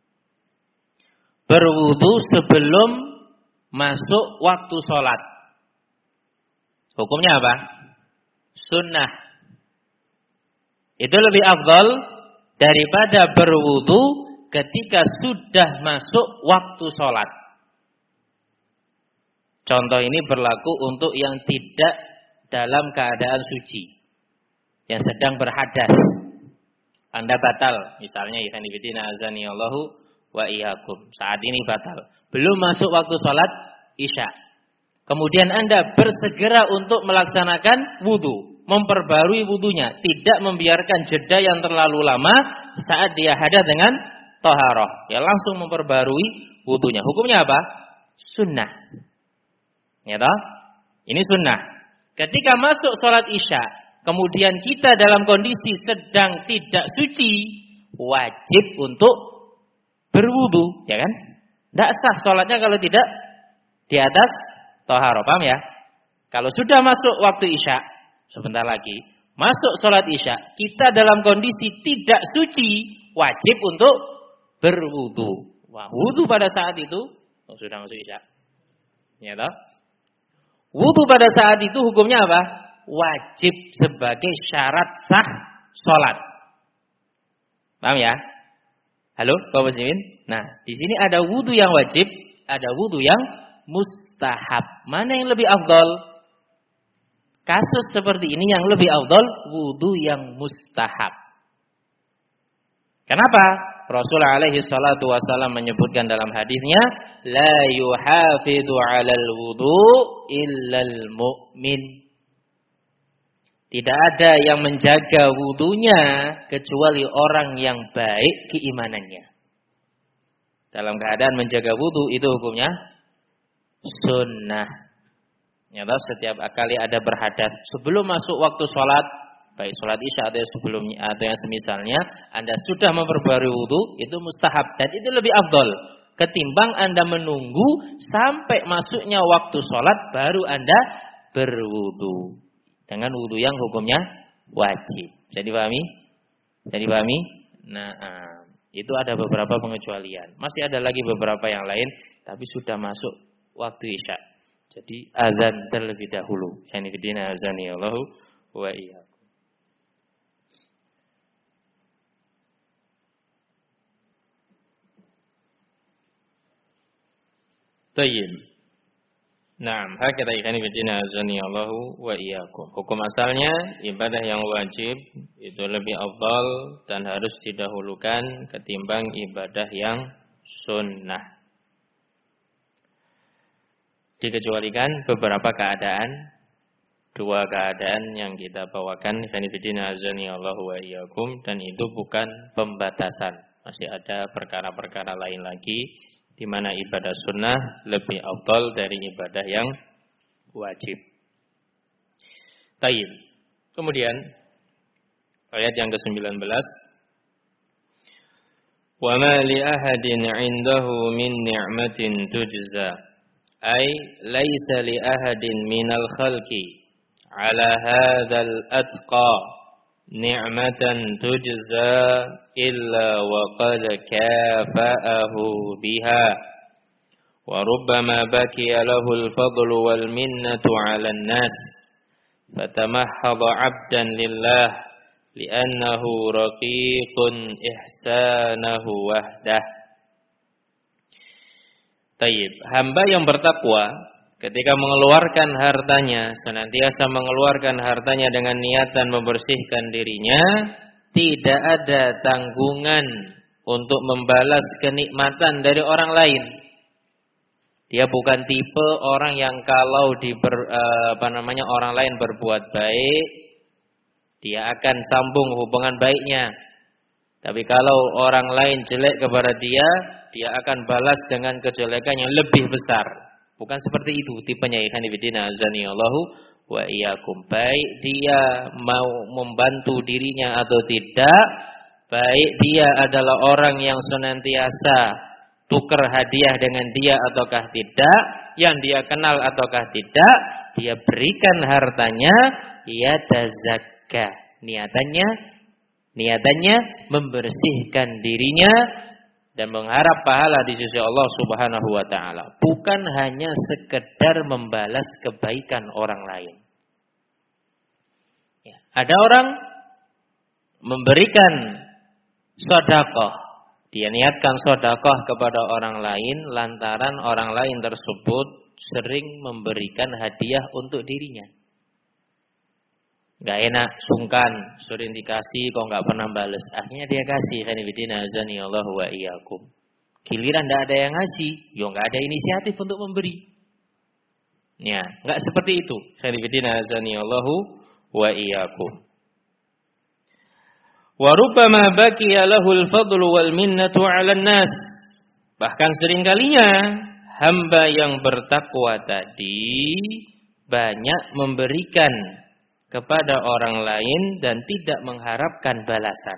Berwudu sebelum masuk waktu sholat. Hukumnya apa? Sunnah. Itu lebih afdal daripada berwudu ketika sudah masuk waktu sholat. Contoh ini berlaku untuk yang tidak dalam keadaan suci, yang sedang berhadas. Anda batal, misalnya ikhwan fillah azani Allahu wa iyyakum. Saat ini batal. Belum masuk waktu sholat Isya. Kemudian Anda bersegera untuk melaksanakan wudu, memperbarui wudunya, tidak membiarkan jeda yang terlalu lama saat dia hadas dengan taharah. Ya langsung memperbarui wudunya. Hukumnya apa? Sunnah. Ya toh? Ini sunnah. Ketika masuk sholat Isya, kemudian kita dalam kondisi sedang tidak suci, wajib untuk berwudu, ya kan? Tidak sah sholatnya kalau tidak di atas taharah, paham ya? Kalau sudah masuk waktu Isya, sebentar lagi masuk sholat Isya, kita dalam kondisi tidak suci, wajib untuk berwudu. Wah, wudu pada saat itu, oh, sudah masuk Isya, ya toh? Wudu pada saat itu hukumnya apa? Wajib sebagai syarat sah sholat. Paham ya? Halo, Bapak Muslimin? Nah, di sini ada wudu yang wajib, ada wudu yang mustahab. Mana yang lebih afdal? Kasus seperti ini yang lebih afdal wudu yang mustahab. Kenapa? Rasulullah alaihi salatu wasallam menyebutkan dalam hadisnya, la yuhafidhu 'alal wudu illal mu'min. Tidak ada yang menjaga wudunya kecuali orang yang baik keimanannya. Dalam keadaan menjaga wudu itu hukumnya sunnah. Ya, setiap kali ada berhadas sebelum masuk waktu sholat, baik sholat Isya atau sebelumnya atau yang semisalnya, Anda sudah memperbarui wudu, itu mustahab dan itu lebih afdal ketimbang Anda menunggu sampai masuknya waktu sholat baru Anda berwudu dengan wudu yang hukumnya wajib. Bisa dipahami? Bisa dipahami? Nah, itu ada beberapa pengecualian. Masih ada lagi beberapa yang lain, tapi sudah masuk waktu Isya. Jadi azan terlebih dahulu. Yani bidina azani Allahu wa iyyakum. Tayyib. Naam, hakata ikhani bidina azani Allahu wa iyyakum. Hukum asalnya ibadah yang wajib itu lebih afdal dan harus didahulukan ketimbang ibadah yang sunnah. Dikecualikan beberapa keadaan, dua keadaan yang kita bawakan ikhani bidina azani Allahu wa iyyakum, dan itu bukan pembatasan. Masih ada perkara-perkara lain lagi di mana ibadah sunnah lebih afdal dari ibadah yang wajib. Tayyib. Kemudian ayat yang kesembilan belas. Wa ma li ahadin 'indahu min ni'matin tujza. Ay laisa li ahadin minal khalqi 'ala hadzal atqa ni'matan tujza illa wa qad kafa'ahu biha wa rubbama bakiya lahu al-fadlu wal minnatu 'ala an-nas fatamahhadha 'abdan lillah li'annahu raqiqun ihsanahu wahdah. Tayyib, hamba yang bertakwa ketika mengeluarkan hartanya, senantiasa mengeluarkan hartanya dengan niatan membersihkan dirinya, tidak ada tanggungan untuk membalas kenikmatan dari orang lain. Dia bukan tipe orang yang kalau di ber, apa namanya orang lain berbuat baik, dia akan sambung hubungan baiknya. Tapi kalau orang lain jelek kepada dia, dia akan balas dengan kejelekan yang lebih besar. Bukan seperti itu tipenya, ikhwan fillah azani Allahu wa iyyakum. Baik dia mau membantu dirinya atau tidak, baik dia adalah orang yang senantiasa tukar hadiah dengan dia ataukah tidak, yang dia kenal ataukah tidak, dia berikan hartanya, ya tazakka. Niatannya Niatannya membersihkan dirinya dan mengharap pahala di sisi Allah Subhanahu wa taala, bukan hanya sekedar membalas kebaikan orang lain. Ya, ada orang memberikan sedekah, dia niatkan sedekah kepada orang lain lantaran orang lain tersebut sering memberikan hadiah untuk dirinya. Gak enak, sungkan, sering dikasih kok gak pernah balas. Akhirnya dia kasih. Khanifidina azani Allah wa iyyakum. Giliran gak ada yang ngasih, yo gak ada inisiatif untuk memberi. Ya, gak seperti itu. Khanifidina azani Allah wa iyyakum. Wa rubbama baqiya lahul fadlu wal minnatu 'alan nas. Bahkan seringkalinya hamba yang bertakwa tadi banyak memberikan kepada orang lain dan tidak mengharapkan balasan.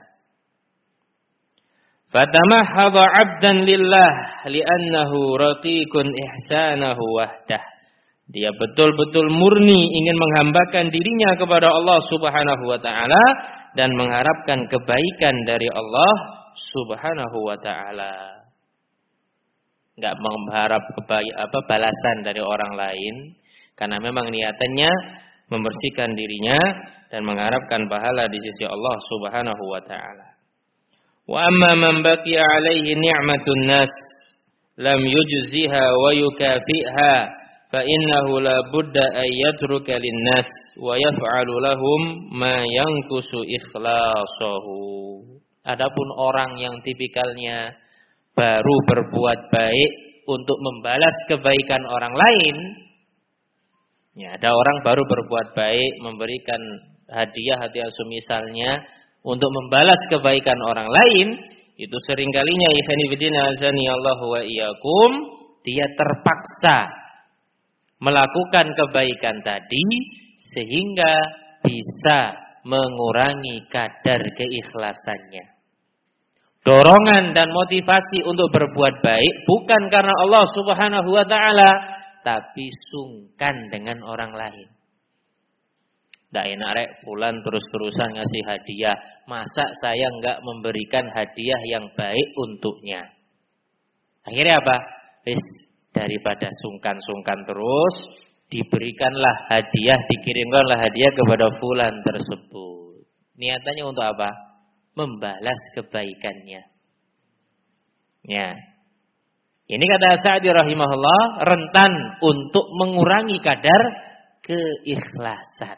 Fatamahhadha 'abdan lillah li'annahu ratiqun ihsanahu wahdah. Dia betul-betul murni ingin menghambakan dirinya kepada Allah Subhanahu wa taala dan mengharapkan kebaikan dari Allah Subhanahu wa taala. Enggak mengharap kebaik, apa balasan dari orang lain karena memang niatannya membersihkan dirinya dan mengharapkan pahala di sisi Allah Subhanahu wa taala. Wa amma man baqiya alaihi ni'matun nas lam yujziha wa yukafiha fa innahu la budda ay yatruka lin-nas wa yaf'alu lahum ma yanqusu ikhlasuhu. Adapun orang yang tipikalnya baru berbuat baik untuk membalas kebaikan orang lain. Ya, ada orang baru berbuat baik, memberikan hadiah hadiah semisalnya untuk membalas kebaikan orang lain, itu seringkalinya ikhwanifidina azani Allah wa iyyakum, dia terpaksa melakukan kebaikan tadi sehingga bisa mengurangi kadar keikhlasannya. Dorongan dan motivasi untuk berbuat baik bukan karena Allah Subhanahu wa taala, tapi sungkan dengan orang lain. Tidak enak rek, fulan terus-terusan ngasih hadiah. Masa saya enggak memberikan hadiah yang baik untuknya? Akhirnya apa? Wis, daripada sungkan-sungkan terus, diberikanlah hadiah, dikirimkanlah hadiah kepada fulan tersebut. Niatannya untuk apa? Membalas kebaikannya. Ya. Ini kata Sa'di rahimahullah rentan untuk mengurangi kadar keikhlasan.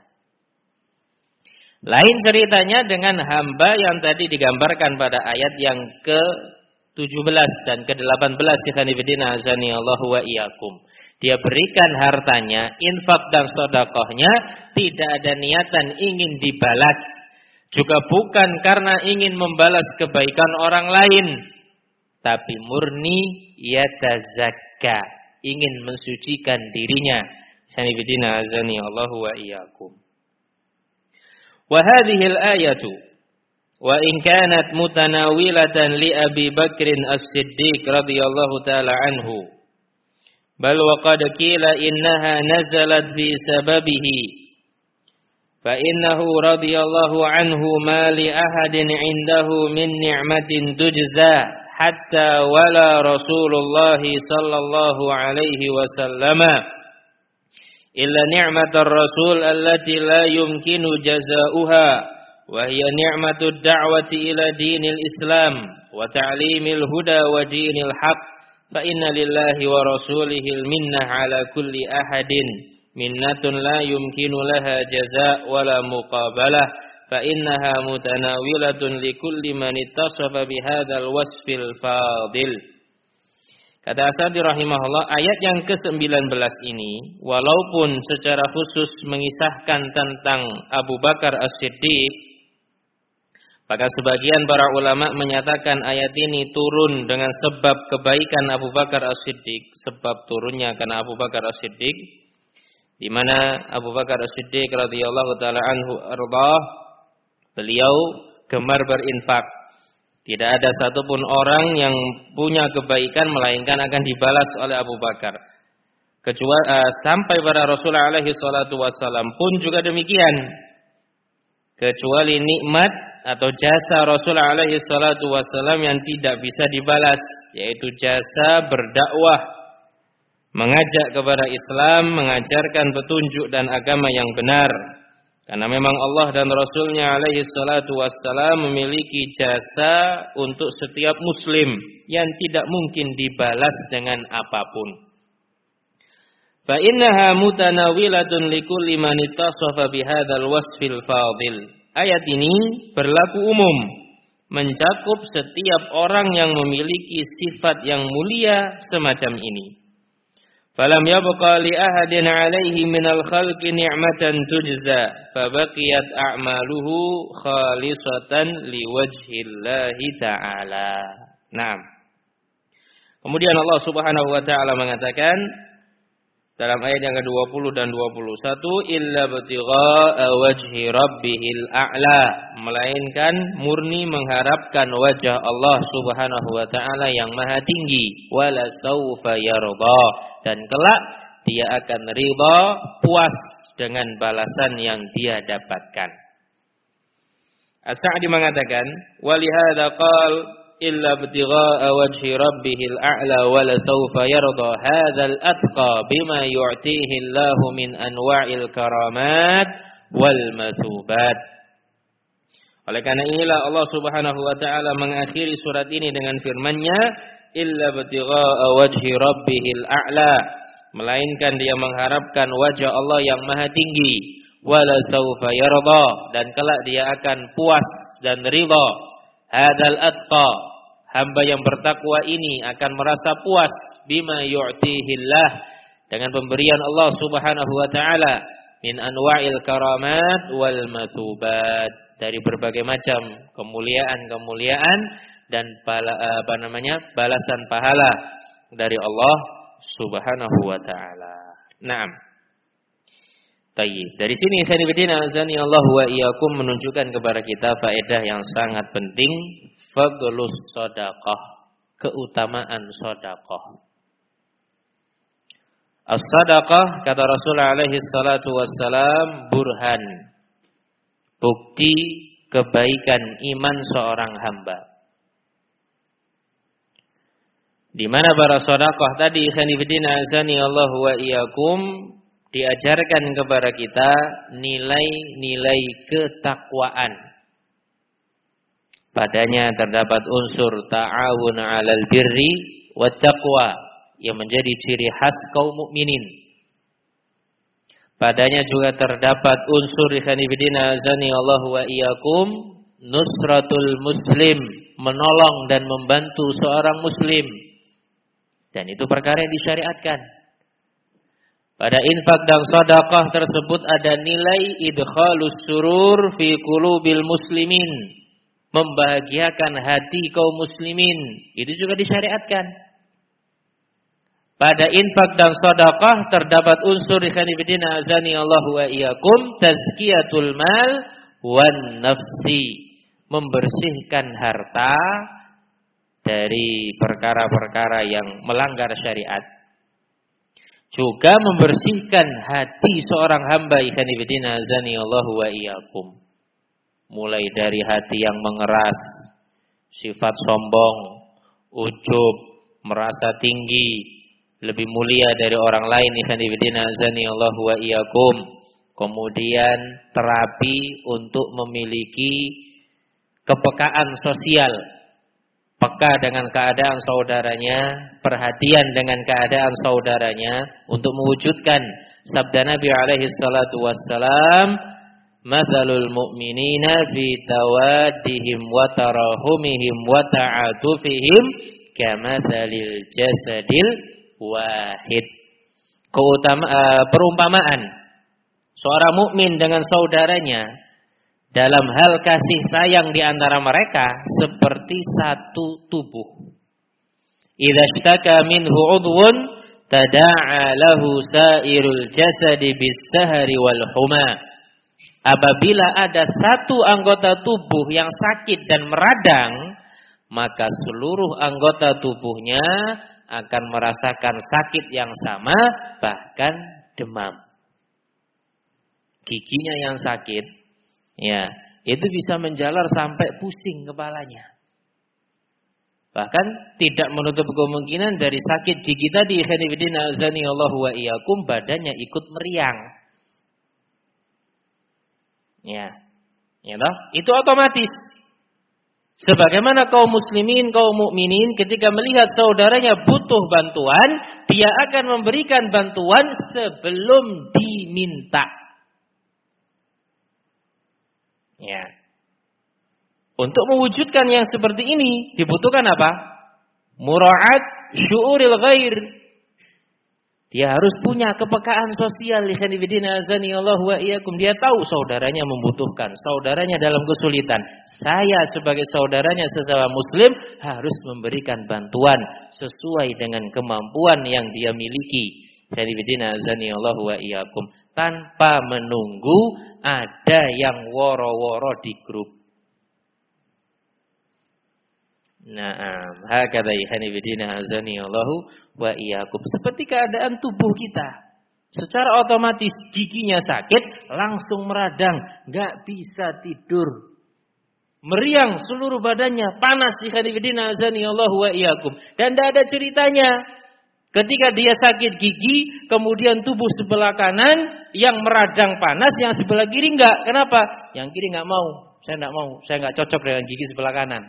Lain ceritanya dengan hamba yang tadi digambarkan pada ayat yang ke tujuh belas dan ke delapan belas. Ikhwanifidina azani Allah wa iyyakum. Dia berikan hartanya, infak dan sedekahnya tidak ada niatan ingin dibalas. Juga bukan karena ingin membalas kebaikan orang lain. Tapi murni yatazakka, ingin mensucikan dirinya. Sanibidina azani Allah wa iyyakum. Wa hadhihi al-ayatu wa in kanat mutanawilatan li Abi Bakr As-Siddiq radhiyallahu taala anhu, bal wa qad qila innaha nazalat fi sababihi, fa innahu radhiyallahu anhu ma li ahadin indahu min ni'matin tujza hatta wala Rasulullah sallallahu alaihi wasallam illa ni'matar rasul allati la yumkinu jazaa'uha wa hiya ni'matud da'wati ila dinil islam wa ta'limil huda wa dinil haqq fa inna lillahi wa rasulihil minnah ala kulli ahadin minnatun la yumkinu laha jazaa' wala muqabalah fa innaha mutanawilatun likulli man ittasafa bihadzal wasfil fadil. Kata Sa'di rahimahullah, ayat yang ke sembilan belas ini walaupun secara khusus mengisahkan tentang Abu Bakar As-Siddiq, maka sebagian para ulama menyatakan ayat ini turun dengan sebab kebaikan Abu Bakar As-Siddiq, sebab turunnya karena Abu Bakar As-Siddiq, di mana Abu Bakar As-Siddiq radhiyallahu taala anhu ardhah, beliau gemar berinfak. Tidak ada satupun orang yang punya kebaikan melainkan akan dibalas oleh Abu Bakar. Kecuali uh, sampai pada Rasulullah alaihi salatu wasallam pun juga demikian. Kecuali nikmat atau jasa Rasul alaihi salatu wassalam yang tidak bisa dibalas, yaitu jasa berdakwah, mengajak kepada Islam, mengajarkan petunjuk dan agama yang benar. Karena memang Allah dan Rasulnya alaihi salatu wassalam memiliki jasa untuk setiap muslim yang tidak mungkin dibalas dengan apapun. Fa innaha mutanawilatun likulli man ittasafa bihadzal wasfil fadil. Ayat ini berlaku umum, mencakup setiap orang yang memiliki sifat yang mulia semacam ini. Falam yabqa li ahadin alaihi minal khalqi ni'matan tujza fabaqiyat a'maluhu khalisatan liwajhillahi ta'ala. Naam. Kemudian Allah Subhanahu wa taala mengatakan dalam ayat yang kedua puluh dan dua puluh satu, illa batigha'a wajhi rabbihil a'la, melainkan murni mengharapkan wajah Allah Subhanahu wa taala yang maha tinggi, wala saufa yarda, dan kelak dia akan ridha, puas dengan balasan yang dia dapatkan. As-Sa'di mengatakan, walihada qal illa ibtigha'a wajhi rabbihil a'la wa la sawfa yarda hadzal atqa bima yu'tihi Allahu min anwa'il karamat wal mathubat. Oleh karena inilah Allah Subhanahu wa taala mengakhiri surat ini dengan firman-Nya, illa ibtigha'a wajhi rabbihil a'la, melainkan dia mengharapkan wajah Allah yang maha tinggi, wa la sawfa yarda, dan kelak dia akan puas dan ridha. Hadzal atqa, hamba yang bertakwa ini akan merasa puas bima yu'tihillah, dengan pemberian Allah Subhanahu wa taala, min anwa'il karamat wal matubat, dari berbagai macam kemuliaan-kemuliaan dan pala, apa namanya? balasan pahala dari Allah Subhanahu wa taala. Naam. Tayyib. Dari sini sanibidina azani Allah wa iyyakum menunjukkan kepada kita faedah yang sangat penting, fadlus shadaqah, keutamaan sedekah. As-sadaqah kata Rasulullah alaihi salatu wassalam burhan, bukti kebaikan iman seorang hamba. Di mana para sedekah tadi sanibidina azani Allah wa iyyakum diajarkan kepada kita nilai-nilai ketakwaan. Padanya terdapat unsur ta'awun 'alal birri wat taqwa yang menjadi ciri khas kaum mukminin. Padanya juga terdapat unsur ikhwanifidina azani Allah wa iyyakum nusratul muslim, menolong dan membantu seorang muslim. Dan itu perkara yang disyariatkan. Pada infak dan sedekah tersebut ada nilai idkhalus surur fi qulubil muslimin, membahagiakan hati kaum muslimin. Itu juga disyariatkan. Pada infak dan sedekah terdapat unsur ikhwanifidina azani Allah wa iyyakum tazkiyatul mal wan nafsi, membersihkan harta dari perkara-perkara yang melanggar syariat. Juga membersihkan hati seorang hamba ikhwanifidina azani Allah wa iyyakum. Mulai dari hati yang mengeras, sifat sombong, ujub, merasa tinggi, lebih mulia dari orang lain ikhwanifidina azani Allah wa iyyakum. Kemudian terapi untuk memiliki kepekaan sosial, peka dengan keadaan saudaranya, perhatian dengan keadaan saudaranya, untuk mewujudkan sabda Nabi alaihi salatu wassalam, mathalul mu'minina fi tawaddihim wa tarahumihim wa ta'atufihim kamathalil jasadil wahid. Keutama, uh, perumpamaan seorang mukmin dengan saudaranya dalam hal kasih sayang di antara mereka seperti satu tubuh. Idza ishtaka minhu 'udwun tada'a lahu sa'irul jasadi bis-sahri wal huma. Apabila ada satu anggota tubuh yang sakit dan meradang, maka seluruh anggota tubuhnya akan merasakan sakit yang sama, bahkan demam. Giginya yang sakit, ya, itu bisa menjalar sampai pusing kepalanya. Bahkan tidak menutup kemungkinan dari sakit gigi tadi, khanifidina azani Allah wa iyyakum, badannya ikut meriang. Ya. Ya toh? Itu otomatis. Sebagaimana kaum muslimin, kaum mukminin ketika melihat saudaranya butuh bantuan, dia akan memberikan bantuan sebelum diminta. Ya. Untuk mewujudkan yang seperti ini dibutuhkan apa? Mura'at syu'uril ghair. Dia harus punya kepekaan sosial. Allah wa iyyakum. Dia tahu saudaranya membutuhkan, saudaranya dalam kesulitan. Saya sebagai saudaranya sesama muslim harus memberikan bantuan sesuai dengan kemampuan yang dia miliki. Allah wa iyyakum. Tanpa menunggu ada yang woro-woro di grup. Naam, hakadha ikhwanifidina azani Allahu wa iyyakum. Seperti keadaan tubuh kita. Secara otomatis giginya sakit, langsung meradang, enggak bisa tidur. Meriang seluruh badannya, panas ikhwanifidina azani Allahu wa iyyakum. Dan tidak ada ceritanya. Ketika dia sakit gigi, kemudian tubuh sebelah kanan yang meradang panas, yang sebelah kiri enggak. Kenapa? Yang kiri enggak mau. Saya enggak mau, saya enggak cocok dengan gigi sebelah kanan.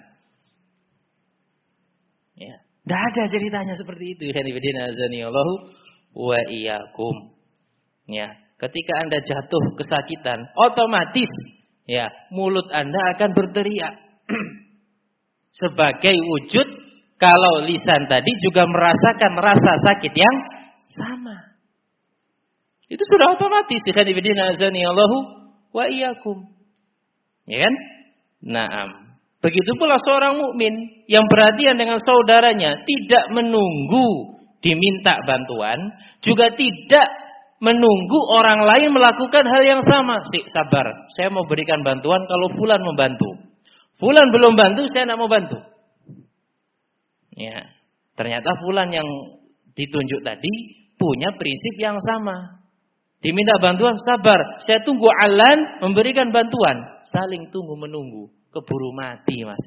Ya, tidak ada ceritanya seperti itu. Allahu wa iyyakum. Ya, ketika Anda jatuh kesakitan, otomatis ya mulut Anda akan berteriak. Sebagai wujud kalau lisan tadi juga merasakan rasa sakit yang sama. Itu sudah otomatis. Allahu wa iyyakum. Ya kan? Naam. Begitu pula seorang mukmin yang perhatian dengan saudaranya, tidak menunggu diminta bantuan, juga tidak menunggu orang lain melakukan hal yang sama. Si, sabar, saya mau berikan bantuan kalau fulan membantu. Fulan belum bantu, saya tidak mau bantu. Ya, ternyata fulan yang ditunjuk tadi punya prinsip yang sama. Diminta bantuan, sabar, saya tunggu alan memberikan bantuan. Saling tunggu menunggu. Keburu mati, Mas.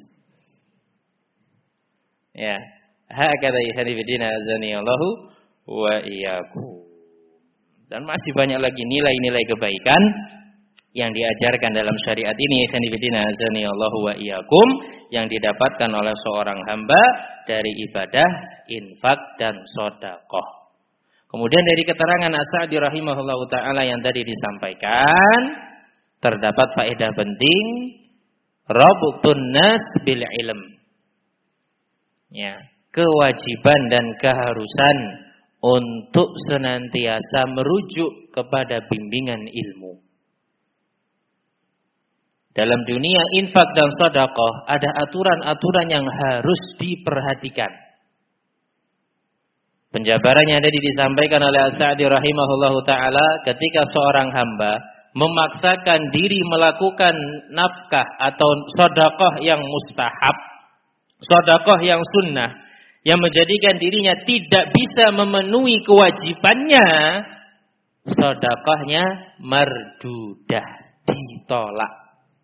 Ya, hakadha ikhwanifidina azani Allahu wa iyyakum. Dan masih banyak lagi nilai-nilai kebaikan yang diajarkan dalam syariat ini, ikhwanifidina azani Allahu wa iyyakum, yang didapatkan oleh seorang hamba dari ibadah, infak dan sedekah. Kemudian dari keterangan As-Sa'di rahimahullahu taala yang tadi disampaikan, terdapat faedah penting. Rabutun nas bil ilm. Ya, kewajiban dan keharusan untuk senantiasa merujuk kepada bimbingan ilmu. Dalam dunia infak dan sedekah ada aturan-aturan yang harus diperhatikan. Penjabarannya tadi disampaikan oleh As-Sa'di rahimahullahu taala ketika seorang hamba memaksakan diri melakukan nafkah atau sedekah yang mustahab, sedekah yang sunnah, yang menjadikan dirinya tidak bisa memenuhi kewajibannya, sedekahnya mardudah, ditolak.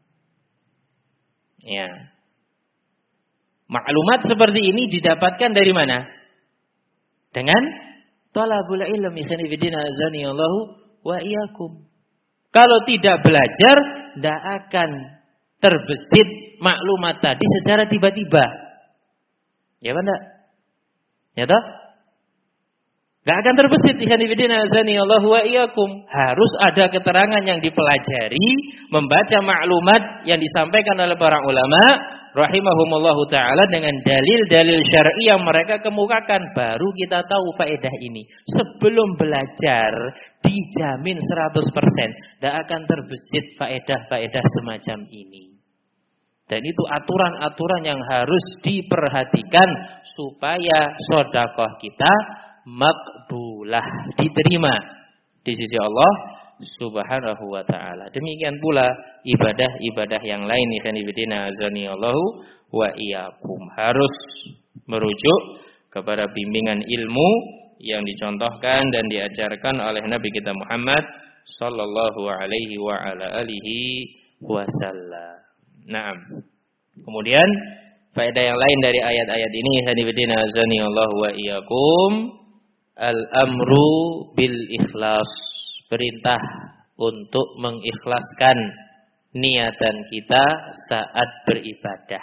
Ya. Maklumat seperti ini didapatkan dari mana? Dengan talabul ilmi, ikhwanifidina azani Allahu wa iyyakum. Kalau tidak belajar, tidak akan terbesit maklumat tadi secara tiba-tiba. Ya kan enggak? Ya toh? Enggak akan terbesit. Ikhwanifidina azani Allahu wa iyyakum. Harus ada keterangan yang dipelajari, membaca maklumat yang disampaikan oleh para ulama rahimahumullahu taala dengan dalil-dalil syar'i yang mereka kemukakan, baru kita tahu faedah ini. Sebelum belajar dijamin seratus persen tidak akan terbesit faedah-faedah semacam ini. Dan itu aturan-aturan yang harus diperhatikan supaya sedekah kita makbulah, diterima di sisi Allah Subhanahu wa ta'ala. Demikian pula ibadah-ibadah yang lain, ikhwanifidina azani Allahu wa iyyakum, harus merujuk kepada bimbingan ilmu yang dicontohkan dan diajarkan oleh Nabi kita Muhammad sallallahu alaihi wa ala alihi wasallam. Naam. Kemudian faedah yang lain dari ayat-ayat ini hadibidina azani Allah wa iyyakum al-amru bil ikhlas, perintah untuk mengikhlaskan niatan kita saat beribadah.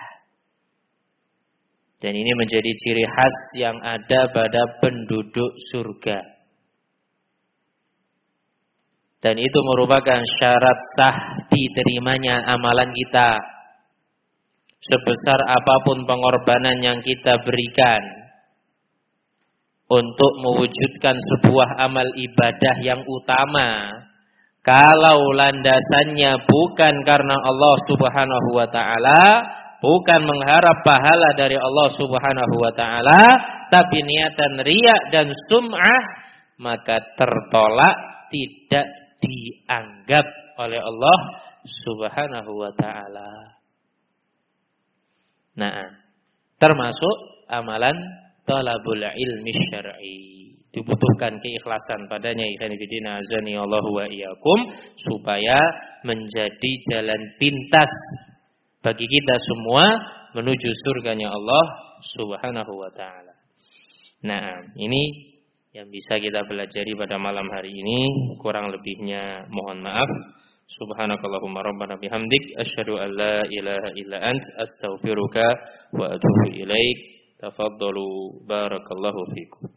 Dan ini menjadi ciri khas yang ada pada penduduk surga. Dan itu merupakan syarat sah diterimanya amalan kita. Sebesar apapun pengorbanan yang kita berikan untuk mewujudkan sebuah amal ibadah yang utama, kalau landasannya bukan karena Allah Subhanahu wa taala, bukan mengharap pahala dari Allah Subhanahu wa taala, tapi niatan riya dan sum'ah, maka tertolak, tidak dianggap oleh Allah Subhanahu wa taala. Nah, termasuk amalan talabul ilmi syar'i. Dibutuhkan keikhlasan padanya, ikhwan fillah azani Allah wa iyyakum, supaya menjadi jalan pintas bagi kita semua menuju surganya Allah Subhanahu wa taala. Nah, ini yang bisa kita pelajari pada malam hari ini. Kurang lebihnya mohon maaf. Subhanakallahumma rabbana bihamdik asyhadu an la ilaha illa ant astaghfiruka wa atubu ilaik. Tafaddalu barakallahu fikum.